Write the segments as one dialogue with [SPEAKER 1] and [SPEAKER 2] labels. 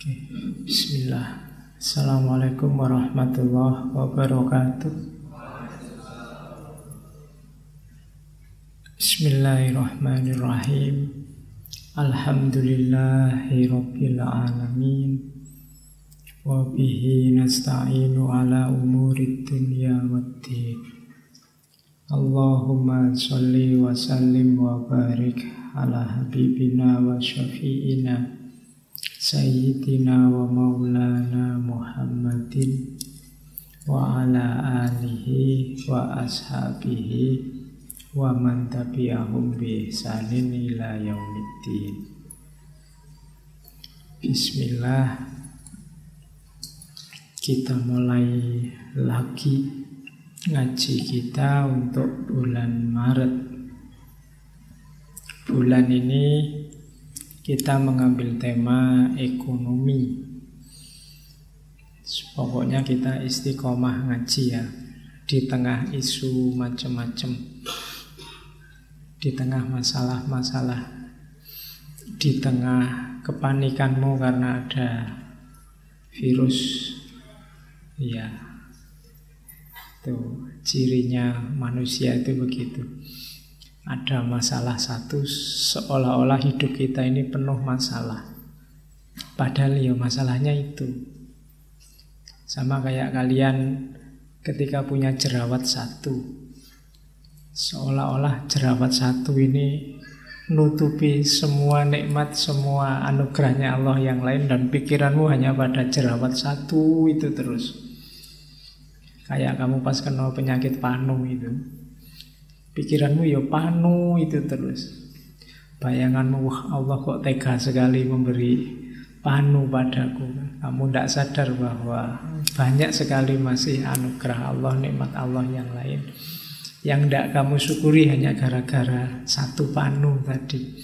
[SPEAKER 1] Oke, Bismillah. Assalamualaikum warahmatullahi wabarakatuh. Bismillahirrahmanirrahim. Alhamdulillahi rabbil alamin. Wa bihi nasta'inu ala umurid dunya waddin. Allahumma sholli wa sallim wa barik ala habibina wa syafi'ina Sayyidina wa maulana Muhammadin wa ala alihi wa ashabihi wa man tabi'ahum bi ihsanin ila yaumiddin. Bismillah. Kita mulai lagi ngaji kita untuk bulan Maret. Bulan ini kita mengambil tema ekonomi. Pokoknya kita istiqomah ngaji ya. Di tengah isu macam-macam, di tengah masalah-masalah, di tengah kepanikanmu karena ada virus. Ya, tuh cirinya manusia itu begitu. Ada masalah satu, seolah-olah hidup kita ini penuh masalah. Padahal ya masalahnya itu. Sama kayak kalian ketika punya jerawat satu. Seolah-olah jerawat satu ini nutupi semua nikmat, semua anugerahnya Allah yang lain. Dan pikiranmu hanya pada jerawat satu itu terus. Kayak kamu pas kena penyakit panu itu. Pikiranmu ya panu itu terus. Bayanganmu, wah Allah kok tega sekali memberi panu padaku. Kamu tidak sadar bahwa banyak sekali masih anugerah Allah, nikmat Allah yang lain. Yang tidak kamu syukuri hanya gara-gara satu panu tadi.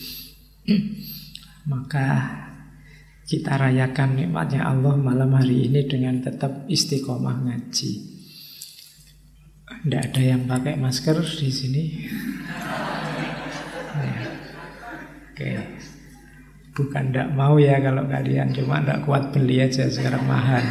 [SPEAKER 1] Maka kita rayakan nikmatnya Allah malam hari ini dengan tetap istiqomah ngaji. Tidak ada yang pakai masker di sini. Ya. Oke. Bukan tidak mau ya kalau kalian, cuma tidak kuat beli aja sekarang mahal.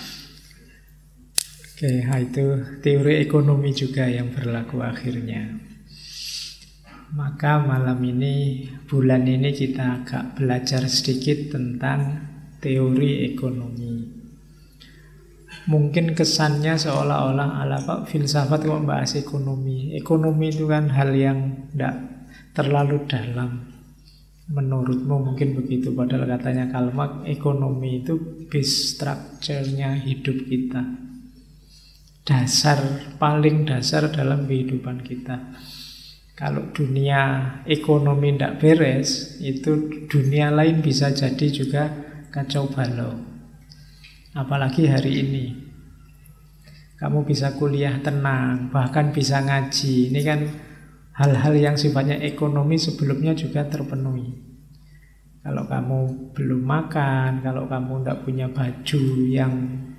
[SPEAKER 1] Oke, itu teori ekonomi juga yang berlaku akhirnya. Maka malam ini, bulan ini kita agak belajar sedikit tentang teori ekonomi. Mungkin kesannya seolah-olah ala kok filsafat kok membahas ekonomi. Ekonomi itu kan hal yang tidak terlalu dalam. Menurutmu mungkin begitu. Padahal katanya Karl Marx, ekonomi itu base structure-nya hidup kita. Dasar, paling dasar dalam kehidupan kita. Kalau dunia ekonomi tidak beres, itu dunia lain bisa jadi juga kacau balau. Apalagi hari ini. Kamu bisa kuliah tenang, bahkan bisa ngaji. Ini kan hal-hal yang sifatnya ekonomi sebelumnya juga terpenuhi. Kalau kamu belum makan, kalau kamu tidak punya baju yang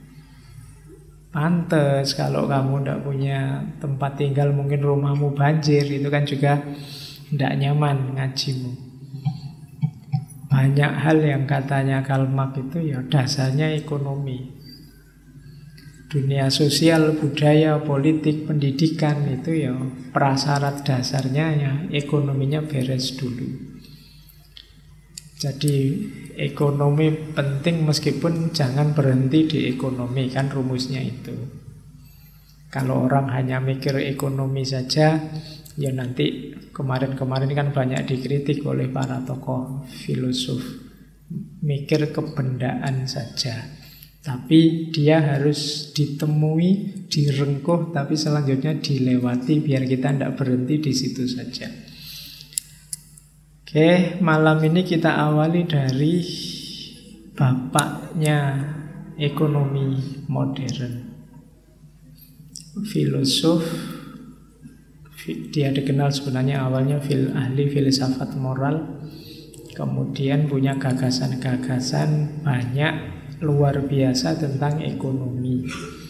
[SPEAKER 1] pantas, kalau kamu tidak punya tempat tinggal, mungkin rumahmu banjir, itu kan juga tidak nyaman ngajimu. Banyak hal yang katanya Karl Marx itu ya dasarnya ekonomi. Dunia sosial, budaya, politik, pendidikan itu ya prasyarat dasarnya ya ekonominya beres dulu. Jadi ekonomi penting meskipun jangan berhenti di ekonomi, kan rumusnya itu. Kalau orang hanya mikir ekonomi saja, ya nanti kemarin-kemarin kan banyak dikritik oleh para tokoh filosof. Mikir kebendaan saja. Tapi dia harus ditemui, direngkuh, tapi selanjutnya dilewati biar kita tidak berhenti di situ saja. Oke, malam ini kita awali dari bapaknya ekonomi modern. Filosof, dia dikenal sebenarnya awalnya ahli filsafat moral, kemudian punya gagasan-gagasan banyak luar biasa tentang ekonomi.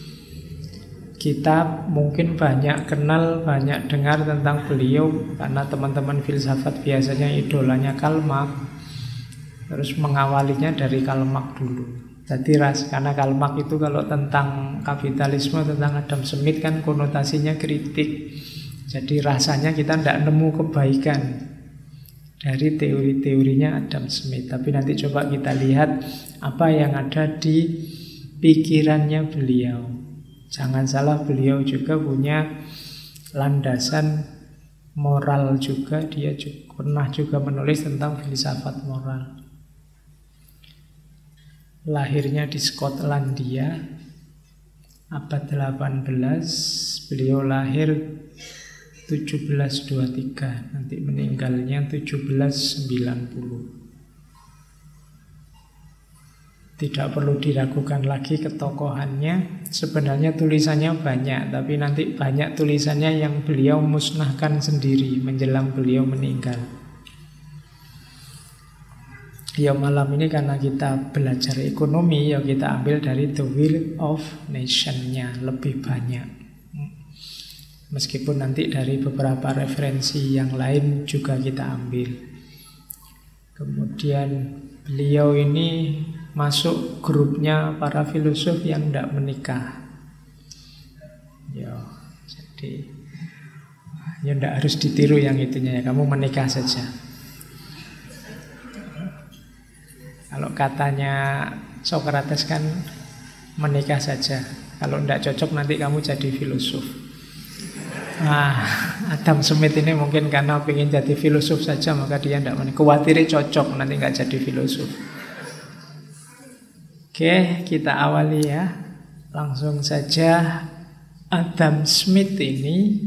[SPEAKER 1] Kita mungkin banyak kenal, banyak dengar tentang beliau karena teman-teman filsafat biasanya idolanya Karl Marx. Terus mengawalinya dari Karl Marx dulu. Jadi karena Karl Marx itu kalau tentang kapitalisme, tentang Adam Smith kan konotasinya kritik. Jadi rasanya kita tidak nemu kebaikan dari teori-teorinya Adam Smith. Tapi nanti coba kita lihat apa yang ada di pikirannya beliau. Jangan salah, beliau juga punya landasan moral juga. Dia pernah juga menulis tentang filsafat moral. Lahirnya di Skotlandia abad 18, beliau lahir 1723, nanti meninggalnya 1790. Tidak perlu diragukan lagi ketokohannya. Sebenarnya tulisannya banyak, tapi nanti banyak tulisannya yang beliau musnahkan sendiri menjelang beliau meninggal. Ya malam ini karena kita belajar ekonomi, ya kita ambil dari The Will of Nation-nya lebih banyak. Meskipun nanti dari beberapa referensi yang lain juga kita ambil. Kemudian beliau ini masuk grupnya para filosof yang tidak menikah. Ya, jadi ya tidak harus ditiru yang itunya ya, kamu menikah saja. Kalau katanya Socrates kan menikah saja. Kalau tidak cocok nanti kamu jadi filosof. Nah, Adam Smith ini mungkin karena ingin jadi filosof saja, maka dia tidak menikah. Khawatirnya cocok, nanti nggak jadi filosof. Oke, kita awali ya. Langsung saja, Adam Smith ini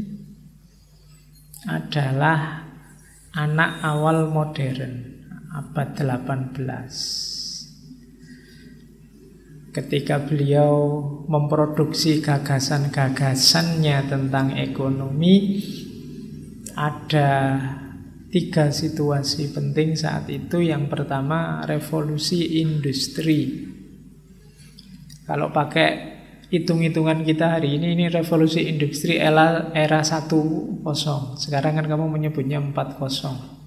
[SPEAKER 1] adalah anak awal modern abad 18. Ketika beliau memproduksi gagasan-gagasannya tentang ekonomi, ada 3 situasi penting saat itu. Yang pertama, revolusi industri. Kalau pakai hitung-hitungan kita hari ini revolusi industri era 1.0. Sekarang kan kamu menyebutnya 4.0.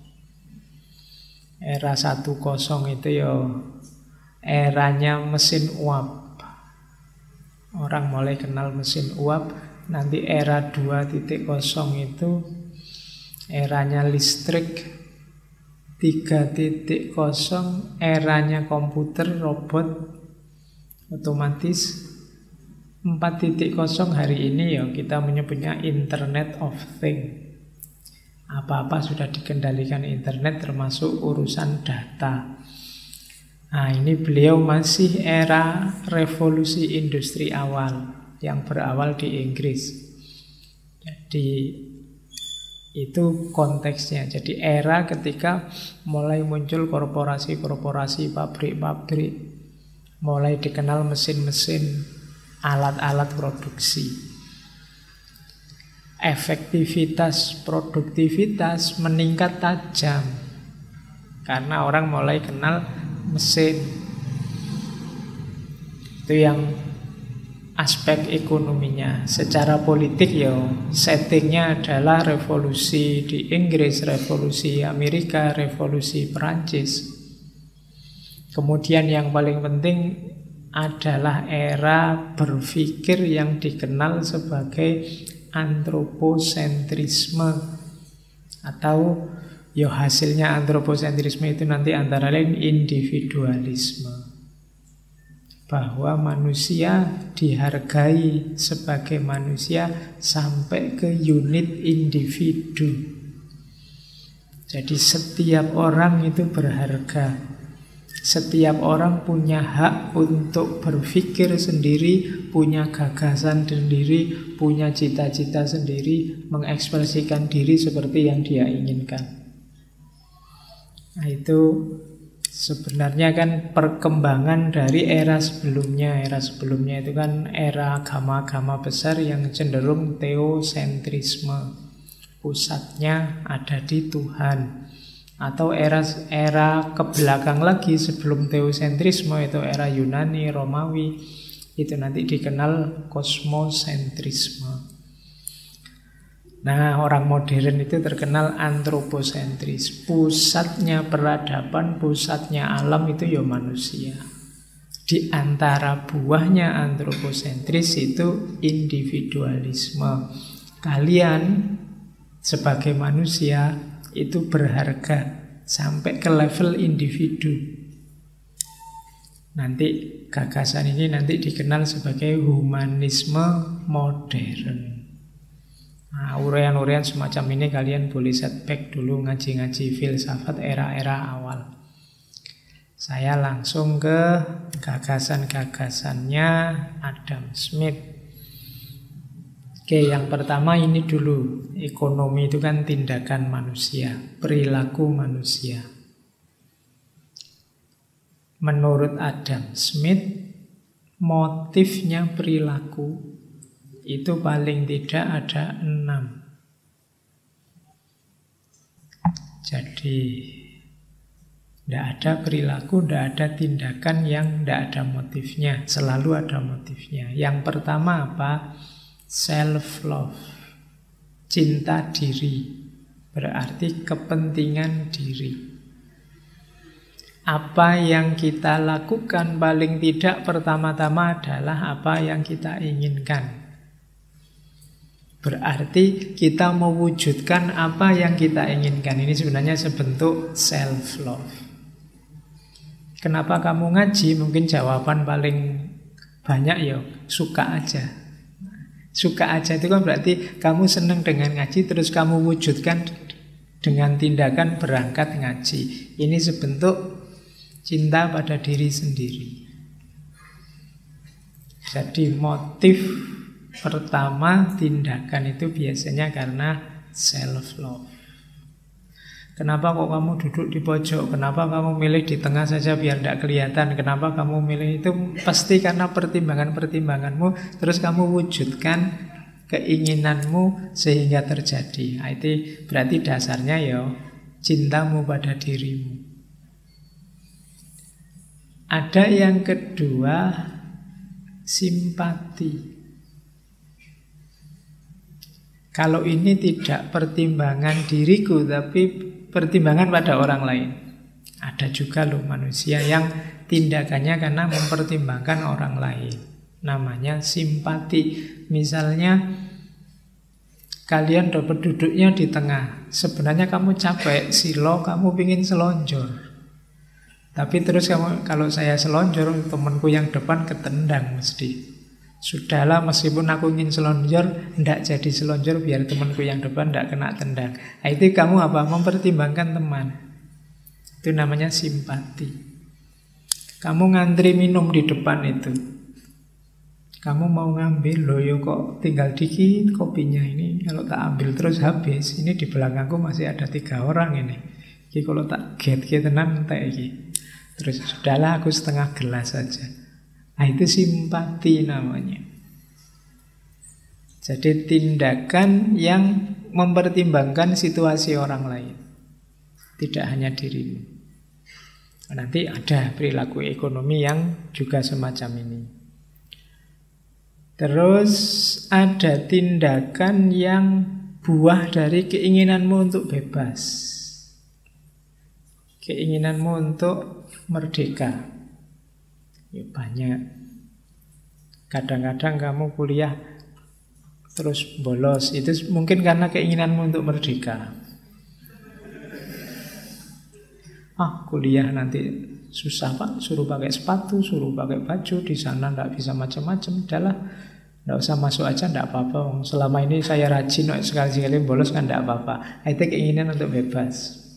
[SPEAKER 1] Era 1.0 itu ya eranya mesin uap. Orang mulai kenal mesin uap. Nanti era 2.0 itu eranya listrik. 3.0 eranya komputer, robot, otomatis. 4.0 hari ini ya kita menyebutnya Internet of Things. Apa-apa sudah dikendalikan internet, termasuk urusan data. Nah, ini beliau masih era revolusi industri awal yang berawal di Inggris. Jadi itu konteksnya. Jadi era ketika mulai muncul korporasi-korporasi, pabrik-pabrik, mulai dikenal mesin-mesin, alat-alat produksi. Efektivitas, produktivitas meningkat tajam karena orang mulai kenal mesin. Itu yang aspek ekonominya. Secara politik ya settingnya adalah revolusi di Inggris, revolusi Amerika, revolusi Perancis. Kemudian yang paling penting adalah era berpikir yang dikenal sebagai antroposentrisme, atau ya hasilnya antroposentrisme itu nanti antara lain individualisme, bahwa manusia dihargai sebagai manusia sampai ke unit individu. Jadi setiap orang itu berharga. Setiap orang punya hak untuk berpikir sendiri, punya gagasan sendiri, punya cita-cita sendiri, mengekspresikan diri seperti yang dia inginkan. Nah, itu sebenarnya kan perkembangan dari era sebelumnya. Era sebelumnya itu kan era agama-agama besar yang cenderung teosentrisme. Pusatnya ada di Tuhan. Atau era kebelakang lagi sebelum teosentrisme, itu era Yunani, Romawi, itu nanti dikenal kosmosentrisme. Nah, orang modern itu terkenal antroposentris. Pusatnya peradaban, pusatnya alam itu ya manusia. Di antara buahnya antroposentris itu individualisme. Kalian sebagai manusia itu berharga sampai ke level individu. Nanti gagasan ini nanti dikenal sebagai humanisme modern. Nah, urean-urean semacam ini kalian boleh setback dulu ngaji-ngaji filsafat era-era awal. Saya langsung ke gagasan-gagasannya Adam Smith. Oke, yang pertama ini dulu. Ekonomi itu kan tindakan manusia, perilaku manusia. Menurut Adam Smith, motifnya perilaku itu paling tidak ada 6. Jadi tidak ada perilaku, tidak ada tindakan yang tidak ada motifnya. Selalu ada motifnya. Yang pertama apa? Self-love. Cinta diri. Berarti kepentingan diri. Apa yang kita lakukan paling tidak pertama-tama adalah apa yang kita inginkan. Berarti kita mewujudkan apa yang kita inginkan. Ini sebenarnya sebentuk self-love. Kenapa kamu ngaji? Mungkin jawaban paling banyak ya suka aja. Suka aja itu kan berarti kamu senang dengan ngaji, terus kamu wujudkan dengan tindakan berangkat ngaji. Ini sebentuk cinta pada diri sendiri. Jadi motif pertama tindakan itu biasanya karena self-love. Kenapa kok kamu duduk di pojok? Kenapa kamu milih di tengah saja biar tidak kelihatan? Kenapa kamu milih itu? Pasti karena pertimbangan-pertimbanganmu. Terus kamu wujudkan keinginanmu sehingga terjadi. Nah, itu berarti dasarnya ya cintamu pada dirimu. Ada yang kedua, simpati. Kalau ini tidak pertimbangan diriku, tapi pertimbangan pada orang lain. Ada juga loh manusia yang tindakannya karena mempertimbangkan orang lain. Namanya simpati. Misalnya kalian dapat duduknya di tengah. Sebenarnya kamu capek, silo, kamu pingin selonjor. Tapi terus kamu, kalau saya selonjor, temanku yang depan ketendang mesti. Sudahlah, meskipun aku ingin selonjor, tidak jadi selonjor biar temanku yang depan tidak kena tendang. Nah, itu kamu apa? Mempertimbangkan teman. Itu namanya simpati. Kamu ngantri minum di depan itu. Kamu mau ngambil, loh yo kok tinggal dikit kopinya ini. Kalau tak ambil terus habis. Ini di belakangku masih ada 3 orang ini. Ini kalau tak get tenang entek iki. Terus sudahlah aku setengah gelas saja. Nah, itu simpati namanya. Jadi tindakan yang mempertimbangkan situasi orang lain, tidak hanya dirimu. Nanti ada perilaku ekonomi yang juga semacam ini. Terus ada tindakan yang buah dari keinginanmu untuk bebas, keinginanmu untuk merdeka. Ya, banyak. Kadang-kadang kamu kuliah terus bolos. Itu mungkin karena keinginanmu untuk merdeka. Kuliah nanti susah pak, suruh pakai sepatu, suruh pakai baju, di sana tidak bisa macam-macam. Udahlah, tidak usah masuk aja, tidak apa-apa. Selama ini saya rajin, sekali-sekali bolos kan tidak apa-apa. Itu keinginan untuk bebas.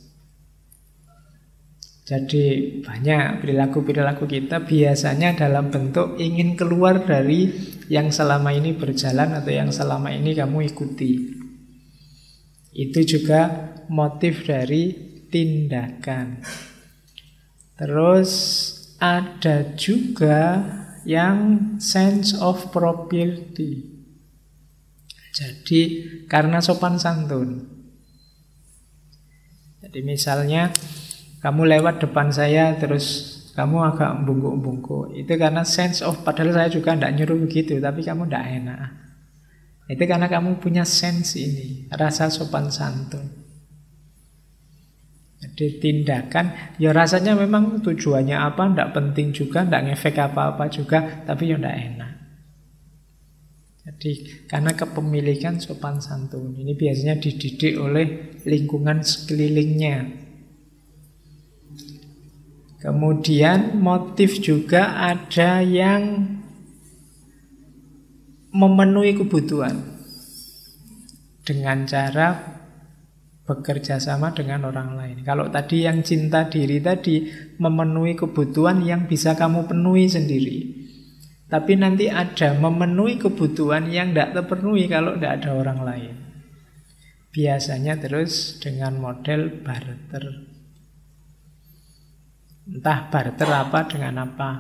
[SPEAKER 1] Jadi banyak perilaku-perilaku kita biasanya dalam bentuk ingin keluar dari yang selama ini berjalan atau yang selama ini kamu ikuti. Itu juga motif dari tindakan. Terus ada juga yang sense of propriety. Jadi karena sopan santun. Jadi misalnya kamu lewat depan saya terus kamu agak bungkuk-bungkuk. Itu karena sense of, padahal saya juga tidak nyuruh begitu, tapi kamu tidak enak. Itu karena kamu punya sense ini, rasa sopan santun. Jadi tindakan, ya rasanya memang tujuannya apa, tidak penting juga, tidak ngefek apa-apa juga, tapi ya tidak enak. Jadi karena kepemilikan sopan santun ini biasanya dididik oleh lingkungan sekelilingnya. Kemudian motif juga ada yang memenuhi kebutuhan dengan cara bekerja sama dengan orang lain. Kalau tadi yang cinta diri tadi memenuhi kebutuhan yang bisa kamu penuhi sendiri. Tapi nanti ada memenuhi kebutuhan yang tidak terpenuhi kalau tidak ada orang lain. Biasanya terus dengan model barter. Entah barter apa dengan apa.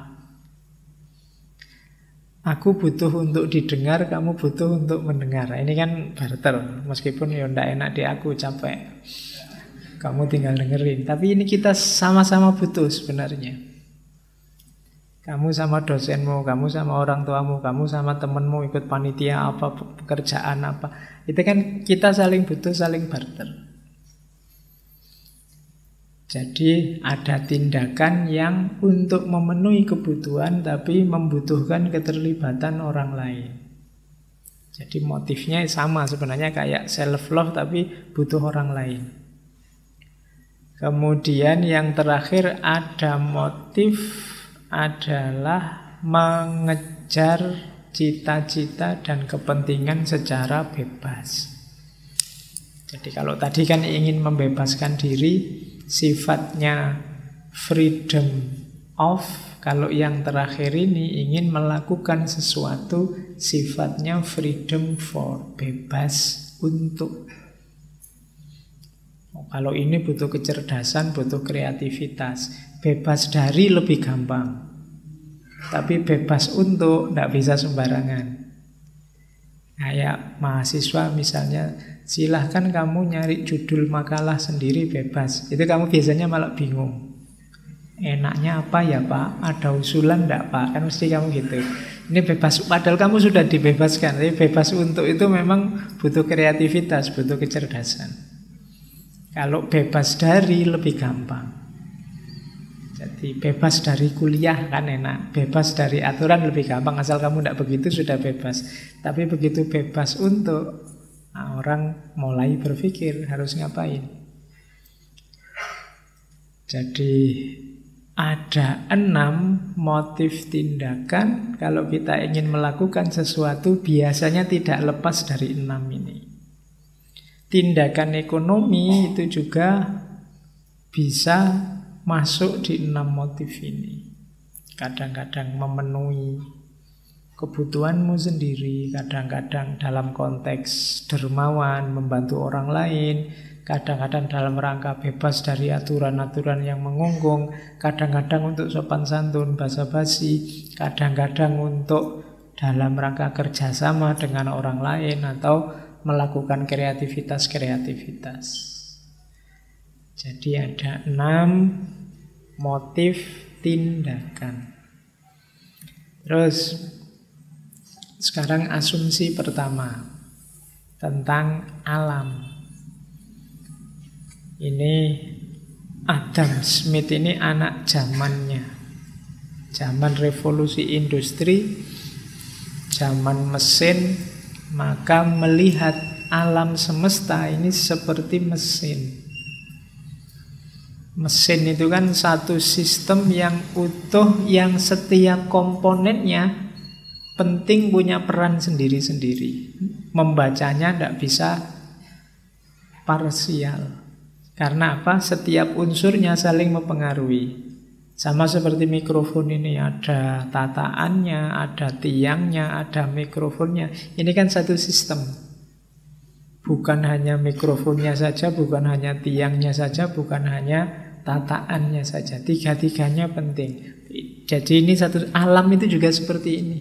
[SPEAKER 1] Aku butuh untuk didengar, kamu butuh untuk mendengar. Ini kan barter. Meskipun ya tidak enak di aku, capek. Kamu tinggal dengerin. Tapi ini kita sama-sama butuh sebenarnya. Kamu sama dosenmu, kamu sama orang tuamu, kamu sama temenmu ikut panitia apa, pekerjaan apa. Itu kan kita saling butuh, saling barter. Jadi ada tindakan yang untuk memenuhi kebutuhan tapi membutuhkan keterlibatan orang lain. Jadi motifnya sama sebenarnya kayak self-love tapi butuh orang lain. Kemudian yang terakhir ada motif adalah mengejar cita-cita dan kepentingan secara bebas. Jadi kalau tadi kan ingin membebaskan diri, sifatnya freedom of. Kalau yang terakhir ini ingin melakukan sesuatu, sifatnya freedom for, bebas untuk. Kalau ini butuh kecerdasan, butuh kreativitas. Bebas dari lebih gampang. Tapi bebas untuk tidak bisa sembarangan. Kayak mahasiswa misalnya, silahkan kamu nyari judul makalah sendiri bebas. Itu kamu biasanya malah bingung. Enaknya apa ya Pak? Ada usulan enggak Pak? Kan mesti kamu gitu. Ini bebas, padahal kamu sudah dibebaskan. Tapi bebas untuk itu memang butuh kreativitas, butuh kecerdasan. Kalau bebas dari lebih gampang. Jadi bebas dari kuliah kan enak. Bebas dari aturan lebih gampang. Asal kamu tidak begitu sudah bebas. Tapi begitu bebas untuk, nah, orang mulai berpikir harus ngapain. Jadi ada 6 motif tindakan. Kalau kita ingin melakukan sesuatu biasanya tidak lepas dari 6 ini. Tindakan ekonomi itu juga bisa masuk di 6 motif ini. Kadang-kadang memenuhi kebutuhanmu sendiri, kadang-kadang dalam konteks dermawan, membantu orang lain, kadang-kadang dalam rangka bebas dari aturan-aturan yang mengunggung, kadang-kadang untuk sopan santun, basa-basi, kadang-kadang untuk dalam rangka kerjasama dengan orang lain atau melakukan kreativitas-kreativitas. Jadi ada 6 motif tindakan. Terus sekarang asumsi pertama tentang alam. Ini Adam Smith ini anak zamannya. Zaman revolusi industri, zaman mesin, maka melihat alam semesta ini seperti mesin. Mesin itu kan satu sistem yang utuh, yang setiap komponennya penting, punya peran sendiri-sendiri. Membacanya tidak bisa parsial. Karena apa? Setiap unsurnya saling mempengaruhi. Sama seperti mikrofon ini, ada tataannya, ada tiangnya, ada mikrofonnya. Ini kan satu sistem. Bukan hanya mikrofonnya saja, bukan hanya tiangnya saja, bukan hanya tataannya saja. Tiga-tiganya penting. Jadi ini satu, alam itu juga seperti ini.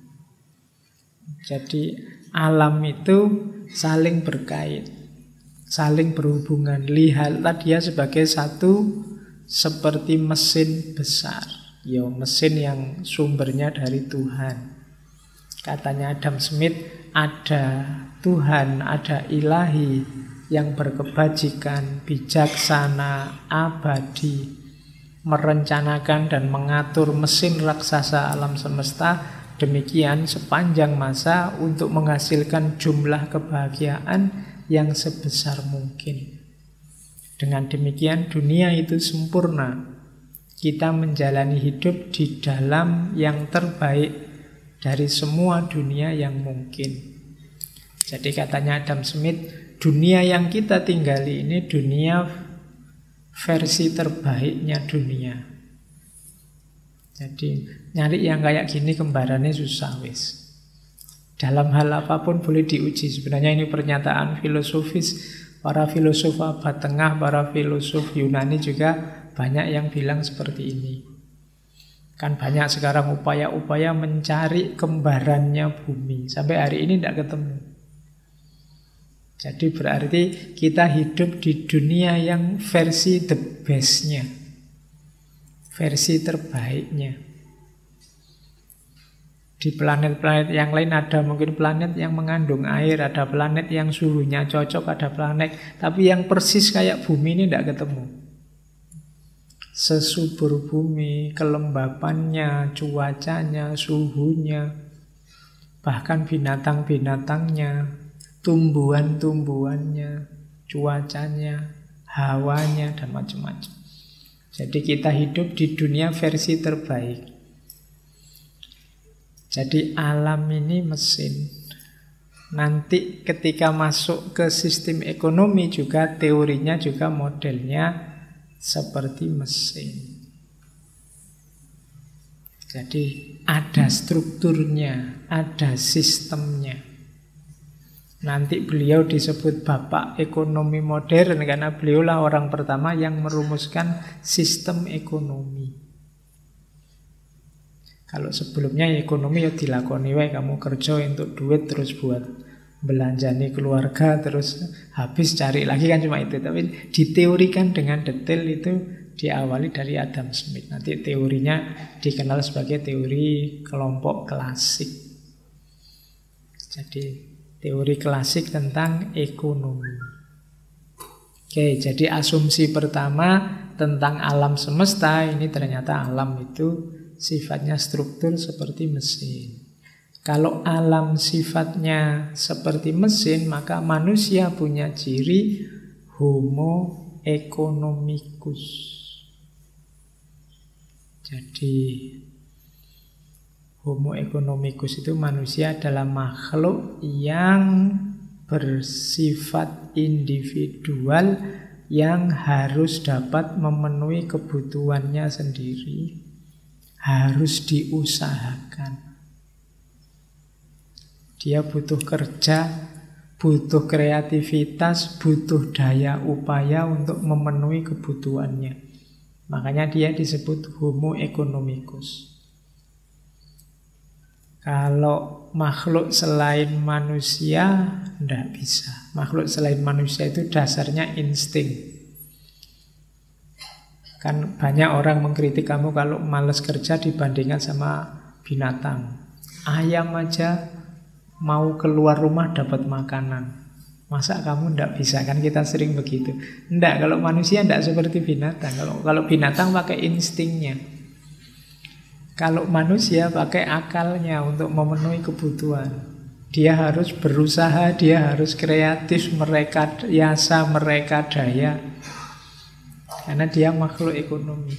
[SPEAKER 1] Jadi alam itu saling berkait, saling berhubungan. Lihatlah dia sebagai satu seperti mesin besar. Ya, mesin yang sumbernya dari Tuhan. Katanya Adam Smith, ada Tuhan, ada ilahi yang berkebajikan, bijaksana, abadi, merencanakan dan mengatur mesin raksasa alam semesta demikian sepanjang masa untuk menghasilkan jumlah kebahagiaan yang sebesar mungkin. Dengan demikian dunia itu sempurna. Kita menjalani hidup di dalam yang terbaik dari semua dunia yang mungkin. Jadi katanya Adam Smith, dunia yang kita tinggali ini dunia versi terbaiknya dunia. Jadi nyari yang kayak gini kembarannya susah wis. Dalam hal apapun boleh diuji. Sebenarnya ini pernyataan filosofis. Para filosof abad tengah, para filosof Yunani juga banyak yang bilang seperti ini. Kan banyak sekarang upaya-upaya mencari kembarannya bumi. Sampai hari ini tidak ketemu. Jadi berarti kita hidup di dunia yang versi the best-nya, versi terbaiknya. Di planet-planet yang lain ada mungkin planet yang mengandung air, ada planet yang suhunya cocok, ada planet. Tapi yang persis kayak bumi ini tidak ketemu. Sesubur bumi, kelembapannya, cuacanya, suhunya, bahkan binatang-binatangnya, tumbuhan-tumbuhannya, cuacanya, hawanya, dan macam-macam. Jadi kita hidup di dunia versi terbaik. Jadi alam ini mesin. Nanti ketika masuk ke sistem ekonomi juga teorinya juga modelnya seperti mesin. Jadi ada strukturnya, ada sistemnya. Nanti beliau disebut bapak ekonomi modern karena beliaulah orang pertama yang merumuskan sistem ekonomi. Kalau sebelumnya ekonomi ya dilakoni wae, kamu kerja untuk duit terus buat belanjani keluarga terus habis cari lagi kan cuma itu. Tapi diteorikan dengan detail itu diawali dari Adam Smith. Nanti teorinya dikenal sebagai teori kelompok klasik. Jadi teori klasik tentang ekonomi. Oke, jadi asumsi pertama tentang alam semesta ini ternyata alam itu sifatnya struktur seperti mesin. Kalau alam sifatnya seperti mesin, maka manusia punya ciri homo economicus. Jadi homo economicus itu manusia adalah makhluk yang bersifat individual yang harus dapat memenuhi kebutuhannya sendiri, harus diusahakan. Dia butuh kerja, butuh kreativitas, butuh daya upaya untuk memenuhi kebutuhannya. Makanya dia disebut homo economicus. Kalau makhluk selain manusia, tidak bisa. Makhluk selain manusia itu dasarnya insting. Kan banyak orang mengkritik kamu kalau malas kerja dibandingkan sama binatang. Ayam aja mau keluar rumah dapat makanan. Masa kamu tidak bisa? Kan kita sering begitu. Tidak, kalau manusia tidak seperti binatang. Kalau binatang pakai instingnya. Kalau manusia pakai akalnya untuk memenuhi kebutuhan. Dia harus berusaha, dia harus kreatif, merekayasa, merekadaya. Karena dia makhluk ekonomi.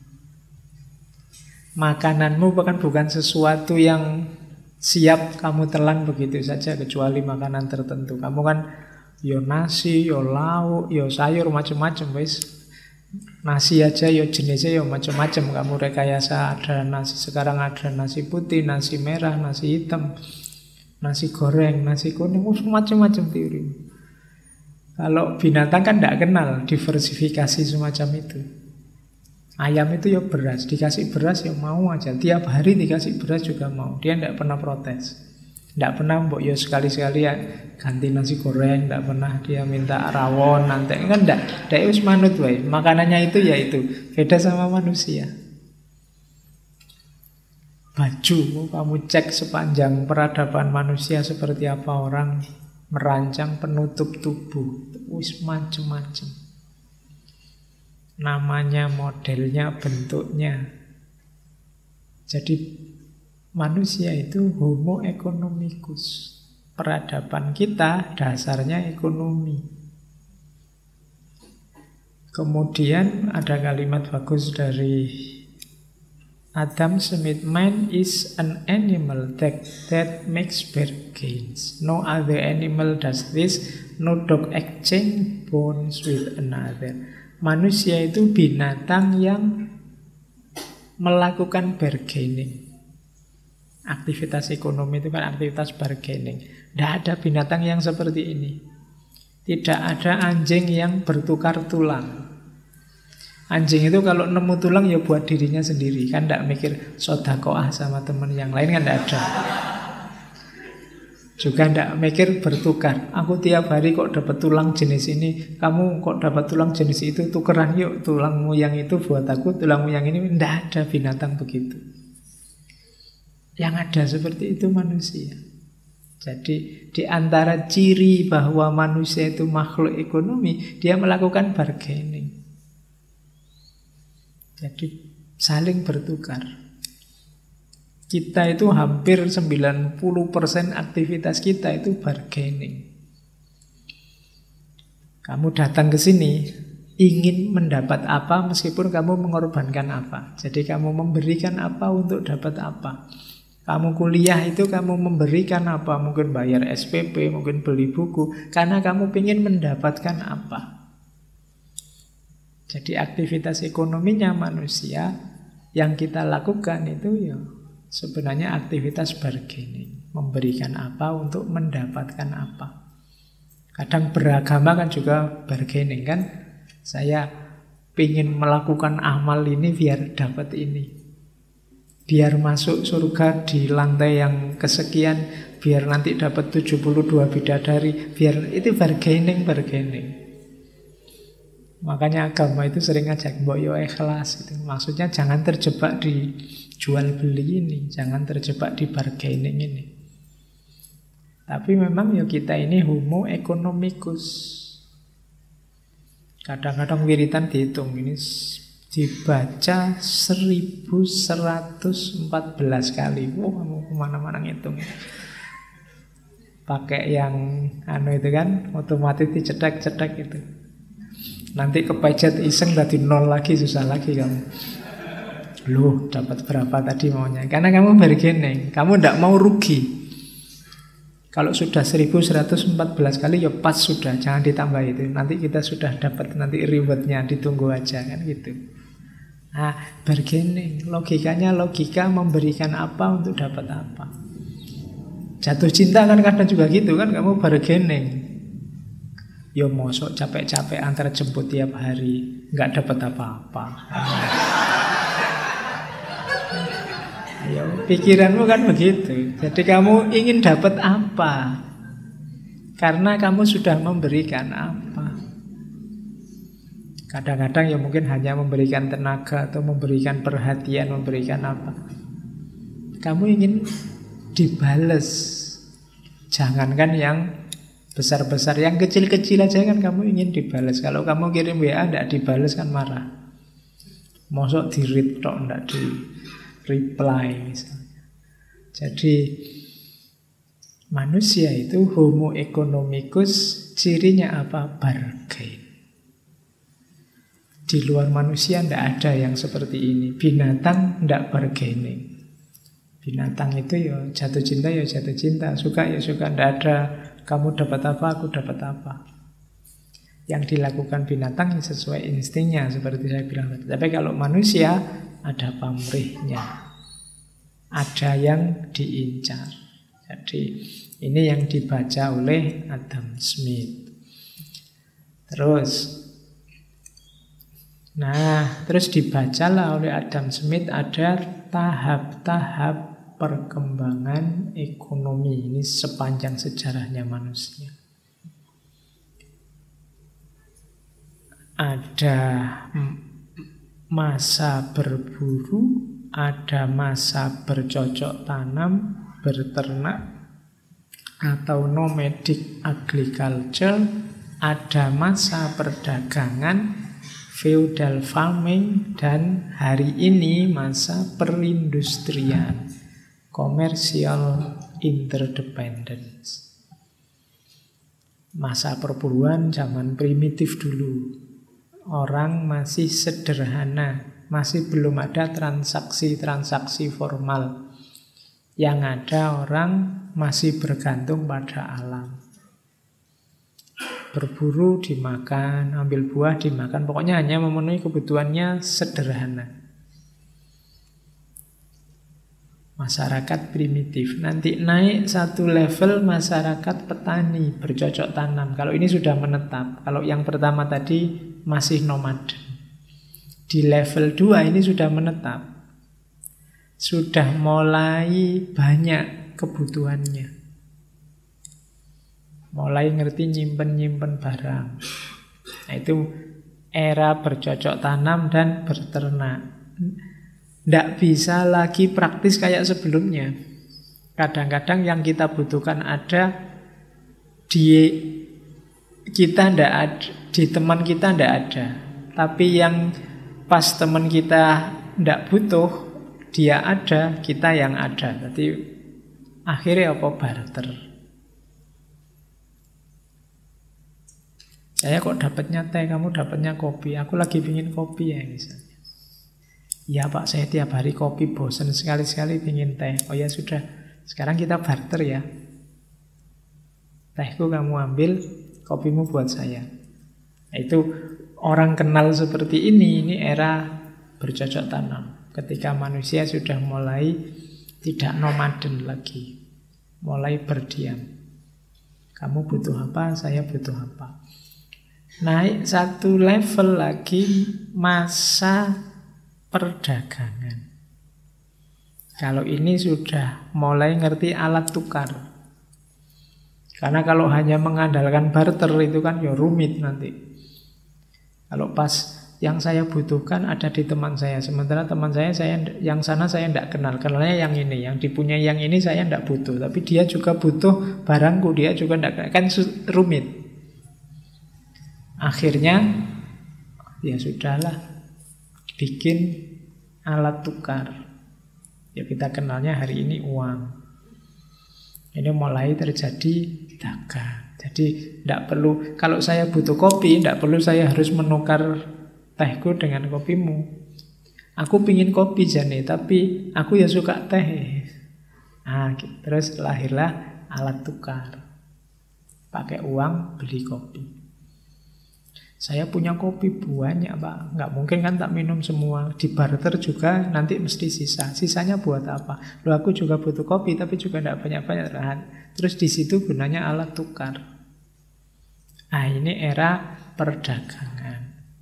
[SPEAKER 1] Makananmu bukan sesuatu yang siap kamu telan begitu saja, kecuali makanan tertentu. Kamu kan yo nasi, yo lauk, yo sayur, macam-macam wis. Nasi aja yo jenisnya yo macam-macam. Kamu rekayasa, ada nasi sekarang, ada nasi putih, nasi merah, nasi hitam, nasi goreng, nasi kuning, macam-macam teori. Kalau binatang kan tidak kenal diversifikasi semacam itu. Ayam itu ya beras, dikasih beras ya mau aja. Tiap hari dikasih beras juga mau. Dia tidak pernah protes. Tidak pernah mbok ya sekali-sekali ya ganti nasi goreng. Tidak pernah dia minta rawon nanti. Kan tidak. Dia harus manut wae. Makanannya itu ya itu. Beda sama manusia. baju. Kamu cek sepanjang peradaban manusia seperti apa orang merancang penutup tubuh. Wis macem-macem. Namanya, modelnya, bentuknya. Jadi manusia itu homo economicus. Peradaban kita dasarnya ekonomi. Kemudian ada kalimat bagus dari Adam Smith, man is an animal that makes bargains. No other animal does this. No dog exchange bones with another. Manusia itu binatang yang melakukan bargaining. Aktivitas ekonomi itu kan aktivitas bargaining. Tidak ada binatang yang seperti ini. Tidak ada anjing yang bertukar tulang. Anjing itu kalau nemu tulang ya buat dirinya sendiri. Kan tidak mikir sodakoah sama teman yang lain, kan tidak ada. Juga tidak mikir bertukar. Aku tiap hari kok dapat tulang jenis ini, kamu kok dapat tulang jenis itu, tukeran yuk tulangmu yang itu buat aku, tulangmu yang ini. Tidak ada binatang begitu. Yang ada seperti itu manusia. Jadi di antara ciri bahwa manusia itu makhluk ekonomi, dia melakukan bargaining. Jadi saling bertukar. Kita itu hampir 90% aktivitas kita itu bargaining. Kamu datang ke sini ingin mendapat apa meskipun kamu mengorbankan apa. Jadi kamu memberikan apa untuk dapat apa. Kamu kuliah itu kamu memberikan apa. Mungkin bayar SPP, mungkin beli buku. Karena kamu ingin mendapatkan apa. Jadi aktivitas ekonominya manusia yang kita lakukan itu ya sebenarnya aktivitas bargaining. Memberikan apa untuk mendapatkan apa. Kadang beragama kan juga bargaining kan. Saya ingin melakukan amal ini biar dapat ini. Biar masuk surga di lantai yang kesekian. Biar nanti dapat 72 bidadari. Biar itu bargaining. Makanya agama itu sering ngajak mbok yo ikhlas gitu. Maksudnya jangan terjebak di jual beli ini, jangan terjebak di bargaining ini. Tapi memang ya kita ini homo economicus. Kadang-kadang wiritan dihitung ini dibaca 1114 kali. Wah, kamu kemana-mana ngitung. Pakai yang itu kan otomatis dicetak-cetak itu. Nanti kepencet iseng tadi 0 lagi, susah lagi kamu. Loh, dapat berapa tadi maunya? Karena kamu bargaining, kamu tidak mau rugi. Kalau sudah 1114 kali ya pas sudah, jangan ditambah itu. Nanti kita sudah dapat nanti rewardnya, ditunggu aja kan gitu. Nah, bargaining, logikanya logika memberikan apa untuk dapat apa. Jatuh cinta kan kadang juga gitu kan, kamu bargaining. Yo mosok capek-capek antar jemput tiap hari, nggak dapat apa-apa. Yo, pikiranmu kan begitu. Jadi kamu ingin dapat apa? Karena kamu sudah memberikan apa. Kadang-kadang ya mungkin hanya memberikan tenaga atau memberikan perhatian, memberikan apa. Kamu ingin dibales. Jangankan yang besar-besar, yang kecil-kecil aja kan kamu ingin dibalas. Kalau kamu kirim WA tidak dibalas kan marah. Mosok di-read tok, tidak di-reply misalnya. Jadi manusia itu homo economicus, cirinya apa? Bargain. Di luar manusia tidak ada yang seperti ini. Binatang tidak bargaining. Binatang itu ya jatuh cinta, suka ya suka, tidak ada kamu dapat apa, aku dapat apa. Yang dilakukan binatang sesuai instingnya, seperti saya bilang tadi. Tapi kalau manusia, ada pamrihnya. Ada yang diincar. Jadi ini yang dibaca oleh Adam Smith. Terus dibacalah oleh Adam Smith ada tahap-tahap perkembangan ekonomi ini sepanjang sejarahnya manusia. Ada masa berburu, ada masa bercocok tanam, berternak, atau nomadic agriculture, ada masa perdagangan, feudal farming, dan hari ini masa perindustrian, commercial interdependence. Masa perburuan zaman primitif dulu. Orang masih sederhana, masih belum ada transaksi-transaksi formal. Yang ada orang masih bergantung pada alam. Berburu dimakan, ambil buah dimakan, pokoknya hanya memenuhi kebutuhannya sederhana. Masyarakat primitif. Nanti naik satu level masyarakat petani bercocok tanam. Kalau ini sudah menetap. Kalau yang pertama tadi masih nomaden. Di level 2 ini sudah menetap. Sudah mulai banyak kebutuhannya. Mulai ngerti nyimpen-nyimpen barang. Nah, itu era bercocok tanam dan berternak. Tidak bisa lagi praktis kayak sebelumnya. Kadang-kadang yang kita butuhkan ada di kita tidak ada, di teman kita tidak ada. Tapi yang pas teman kita tidak butuh, dia ada, kita yang ada. Jadi akhirnya apa? Barter. Saya kok dapatnya teh, kamu dapatnya kopi. Aku lagi pingin kopi ya misalnya. Ya Pak, saya tiap hari kopi, bosan sekali-sekali pingin teh. Oh ya sudah, sekarang kita barter ya. Tehku kamu ambil, kopimu buat saya. Nah, itu orang kenal seperti ini era bercocok tanam. Ketika manusia sudah mulai tidak nomaden lagi, mulai berdiam. Kamu butuh apa, saya butuh apa. Naik satu level lagi masa perdagangan. Kalau ini sudah mulai ngerti alat tukar. Karena kalau hanya mengandalkan barter itu kan ya rumit nanti. Kalau pas yang saya butuhkan ada di teman saya, sementara teman saya yang sana saya tidak kenal. Kenalnya yang ini, yang dipunyai yang ini saya tidak butuh. Tapi dia juga butuh barangku, dia juga tidak, kan rumit. Akhirnya ya sudahlah, bikin alat tukar. Ya kita kenalnya hari ini uang. Ini mulai terjadi dagang. Jadi tidak perlu, kalau saya butuh kopi, tidak perlu saya harus menukar tehku dengan kopimu. Aku pingin kopi Jane, tapi aku ya suka teh. Nah, terus lahirlah alat tukar. Pakai uang beli kopi. Saya punya kopi banyak Pak, nggak mungkin kan tak minum semua. Di barter juga nanti mesti sisa. Sisanya buat apa? Loh aku juga butuh kopi tapi juga nggak banyak-banyak. Terus di situ gunanya alat tukar. Nah ini era perdagangan.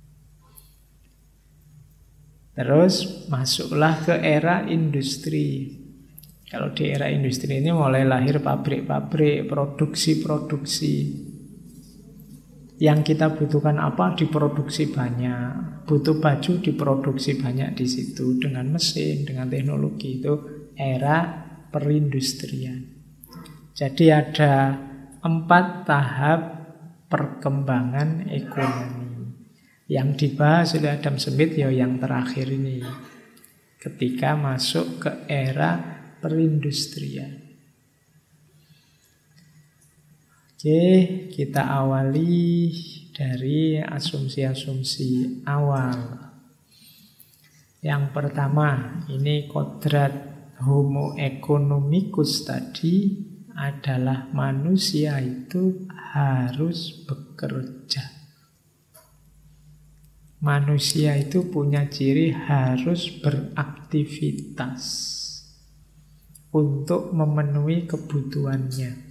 [SPEAKER 1] Terus masuklah ke era industri. Kalau di era industri ini mulai lahir pabrik-pabrik, produksi-produksi. Yang kita butuhkan apa diproduksi banyak, butuh baju diproduksi banyak di situ dengan mesin, dengan teknologi. Itu era perindustrian. Jadi ada 4 tahap perkembangan ekonomi yang dibahas oleh Adam Smith ya yang terakhir ini, ketika masuk ke era perindustrian. Oke, kita awali dari asumsi-asumsi awal. Yang pertama, ini kodrat Homo economicus tadi adalah manusia itu harus bekerja. Manusia itu punya ciri harus beraktivitas untuk memenuhi kebutuhannya.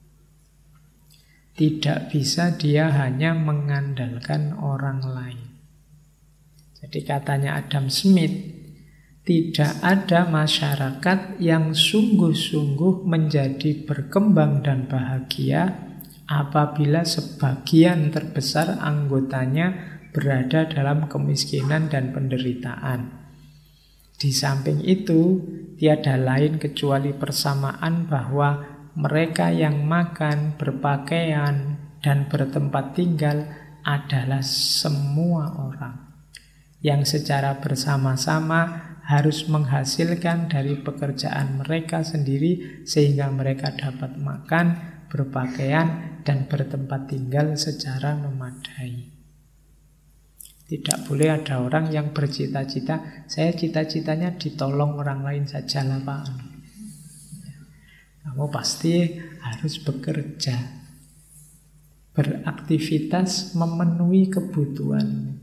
[SPEAKER 1] Tidak bisa dia hanya mengandalkan orang lain. Jadi katanya Adam Smith, tidak ada masyarakat yang sungguh-sungguh menjadi berkembang dan bahagia apabila sebagian terbesar anggotanya berada dalam kemiskinan dan penderitaan. Di samping itu, tiada lain kecuali persamaan bahwa mereka yang makan, berpakaian, dan bertempat tinggal adalah semua orang yang secara bersama-sama harus menghasilkan dari pekerjaan mereka sendiri sehingga mereka dapat makan, berpakaian, dan bertempat tinggal secara memadai. Tidak boleh ada orang yang bercita-cita, saya cita-citanya ditolong orang lain saja lah Pak. Kamu pasti harus bekerja, beraktivitas memenuhi kebutuhan.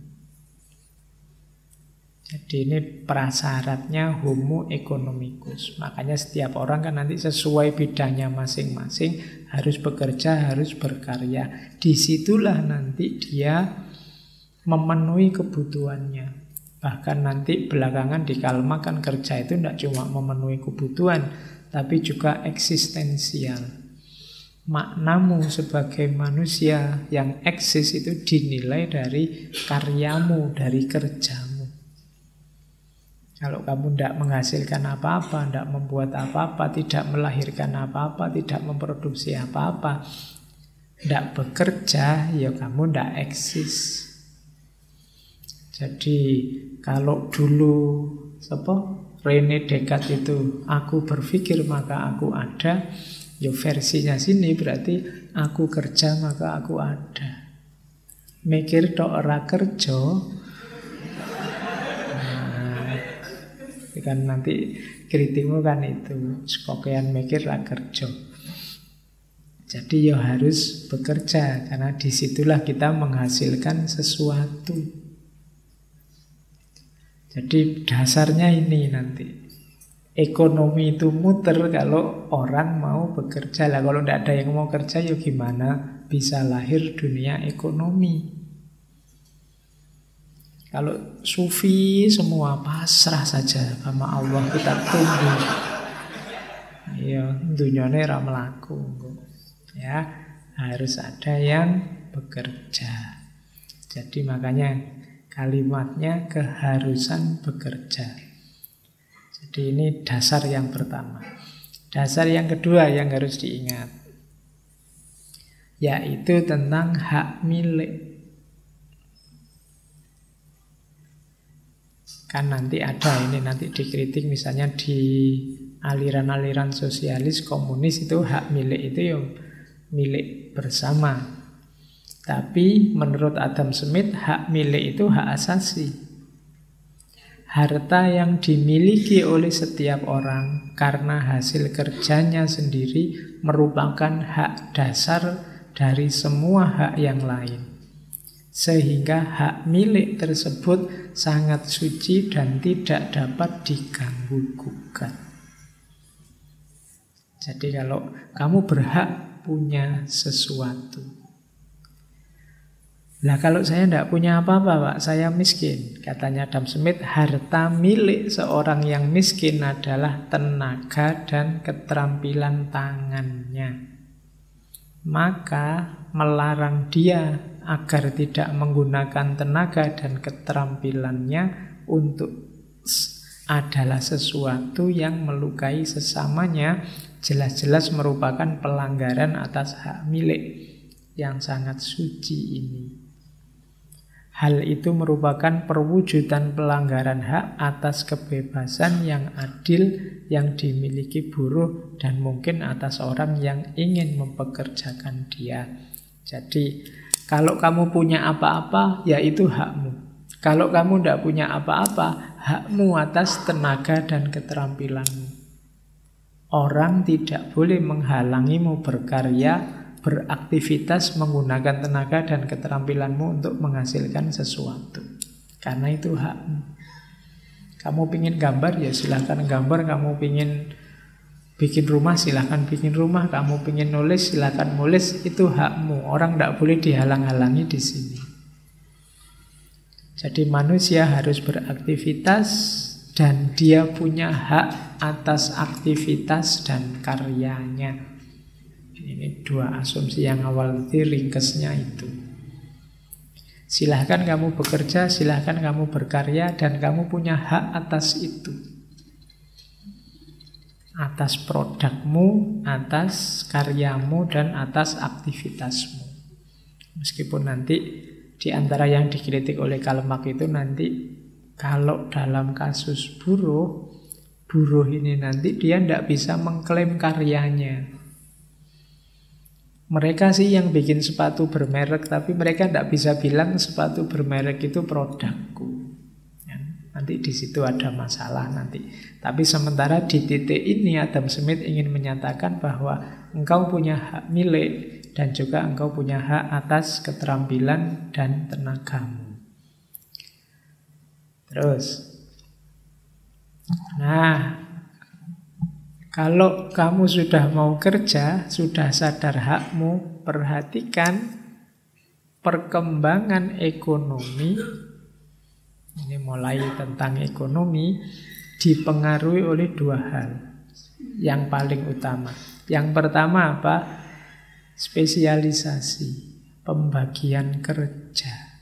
[SPEAKER 1] Jadi ini prasyaratnya homo economicus. Makanya setiap orang kan nanti sesuai bidangnya masing-masing harus bekerja, harus berkarya. Disitulah nanti dia memenuhi kebutuhannya. Bahkan nanti belakangan di Kalma kan kerja itu tidak cuma memenuhi kebutuhan, tapi juga eksistensial. Maknamu sebagai manusia yang eksis itu dinilai dari karyamu, dari kerjamu. Kalau kamu tidak menghasilkan apa-apa, tidak membuat apa-apa, tidak melahirkan apa-apa, tidak memproduksi apa-apa, tidak bekerja, ya kamu tidak eksis. Jadi kalau dulu René Descartes itu aku berpikir maka aku ada, ya versinya sini berarti aku kerja maka aku ada. Mikir tok ora kerja, kan nanti kritikmu kan itu sekokean mikir ra kerja. Jadi ya harus bekerja karena disitulah kita menghasilkan sesuatu. Jadi dasarnya ini nanti ekonomi itu muter kalau orang mau bekerja lah. Kalau tidak ada yang mau kerja ya gimana bisa lahir dunia ekonomi. Kalau sufi semua pasrah saja sama Allah, kita tunggu. Ya, dunyane ra mlaku. Ya, harus ada yang bekerja. Jadi makanya kalimatnya keharusan bekerja. Jadi ini dasar yang pertama. Dasar yang kedua yang harus diingat, yaitu tentang hak milik. Kan nanti ada ini nanti dikritik misalnya di aliran-aliran sosialis komunis itu hak milik itu ya milik bersama. Tapi menurut Adam Smith hak milik itu hak asasi. Harta yang dimiliki oleh setiap orang karena hasil kerjanya sendiri merupakan hak dasar dari semua hak yang lain. Sehingga hak milik tersebut sangat suci dan tidak dapat diganggu-gugat. Jadi kalau kamu berhak punya sesuatu. Lah kalau saya tidak punya apa-apa Pak, saya miskin. Katanya Adam Smith, harta milik seorang yang miskin adalah tenaga dan keterampilan tangannya. Maka melarang dia agar tidak menggunakan tenaga dan keterampilannya untuk adalah sesuatu yang melukai sesamanya, jelas-jelas merupakan pelanggaran atas hak milik yang sangat suci ini. Hal itu merupakan perwujudan pelanggaran hak atas kebebasan yang adil yang dimiliki buruh dan mungkin atas orang yang ingin mempekerjakan dia. Jadi kalau kamu punya apa-apa, ya itu hakmu. Kalau kamu tidak punya apa-apa, hakmu atas tenaga dan keterampilanmu. Orang tidak boleh menghalangimu berkarya, beraktivitas, menggunakan tenaga dan keterampilanmu untuk menghasilkan sesuatu. Karena itu hakmu. Kamu ingin gambar, ya silahkan gambar. Kamu ingin bikin rumah, silahkan bikin rumah. Kamu ingin nulis, silahkan nulis. Itu hakmu. Orang tidak boleh dihalang-halangi di sini. Jadi manusia harus beraktivitas dan dia punya hak atas aktivitas dan karyanya. Ini dua asumsi yang awal tadi ringkesnya itu. Silahkan kamu bekerja, silahkan kamu berkarya, dan kamu punya hak atas itu. Atas produkmu, atas karyamu, dan atas aktivitasmu. Meskipun nanti di antara yang dikritik oleh Karl Marx itu nanti kalau dalam kasus buruh ini nanti dia tidak bisa mengklaim karyanya. Mereka sih yang bikin sepatu bermerek, tapi mereka tidak bisa bilang sepatu bermerek itu produkku. Nanti di situ ada masalah nanti. Tapi sementara di titik ini Adam Smith ingin menyatakan bahwa engkau punya hak milik dan juga engkau punya hak atas keterampilan dan tenagamu. Terus, nah, kalau kamu sudah mau kerja, sudah sadar hakmu, perhatikan perkembangan ekonomi. Ini mulai tentang ekonomi, dipengaruhi oleh dua hal yang paling utama. Yang pertama apa? Spesialisasi, pembagian kerja.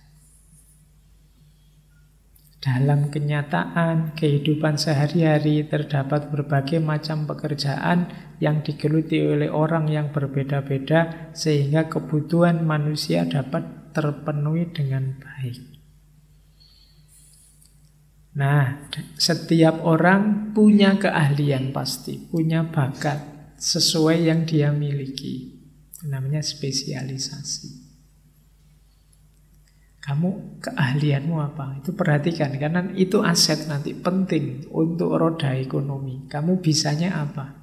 [SPEAKER 1] Dalam kenyataan, kehidupan sehari-hari terdapat berbagai macam pekerjaan yang digeluti oleh orang yang berbeda-beda sehingga kebutuhan manusia dapat terpenuhi dengan baik. Nah, setiap orang punya keahlian pasti, punya bakat sesuai yang dia miliki. Namanya spesialisasi. Kamu keahlianmu apa? Itu perhatikan, karena itu aset nanti penting untuk roda ekonomi. Kamu bisanya apa?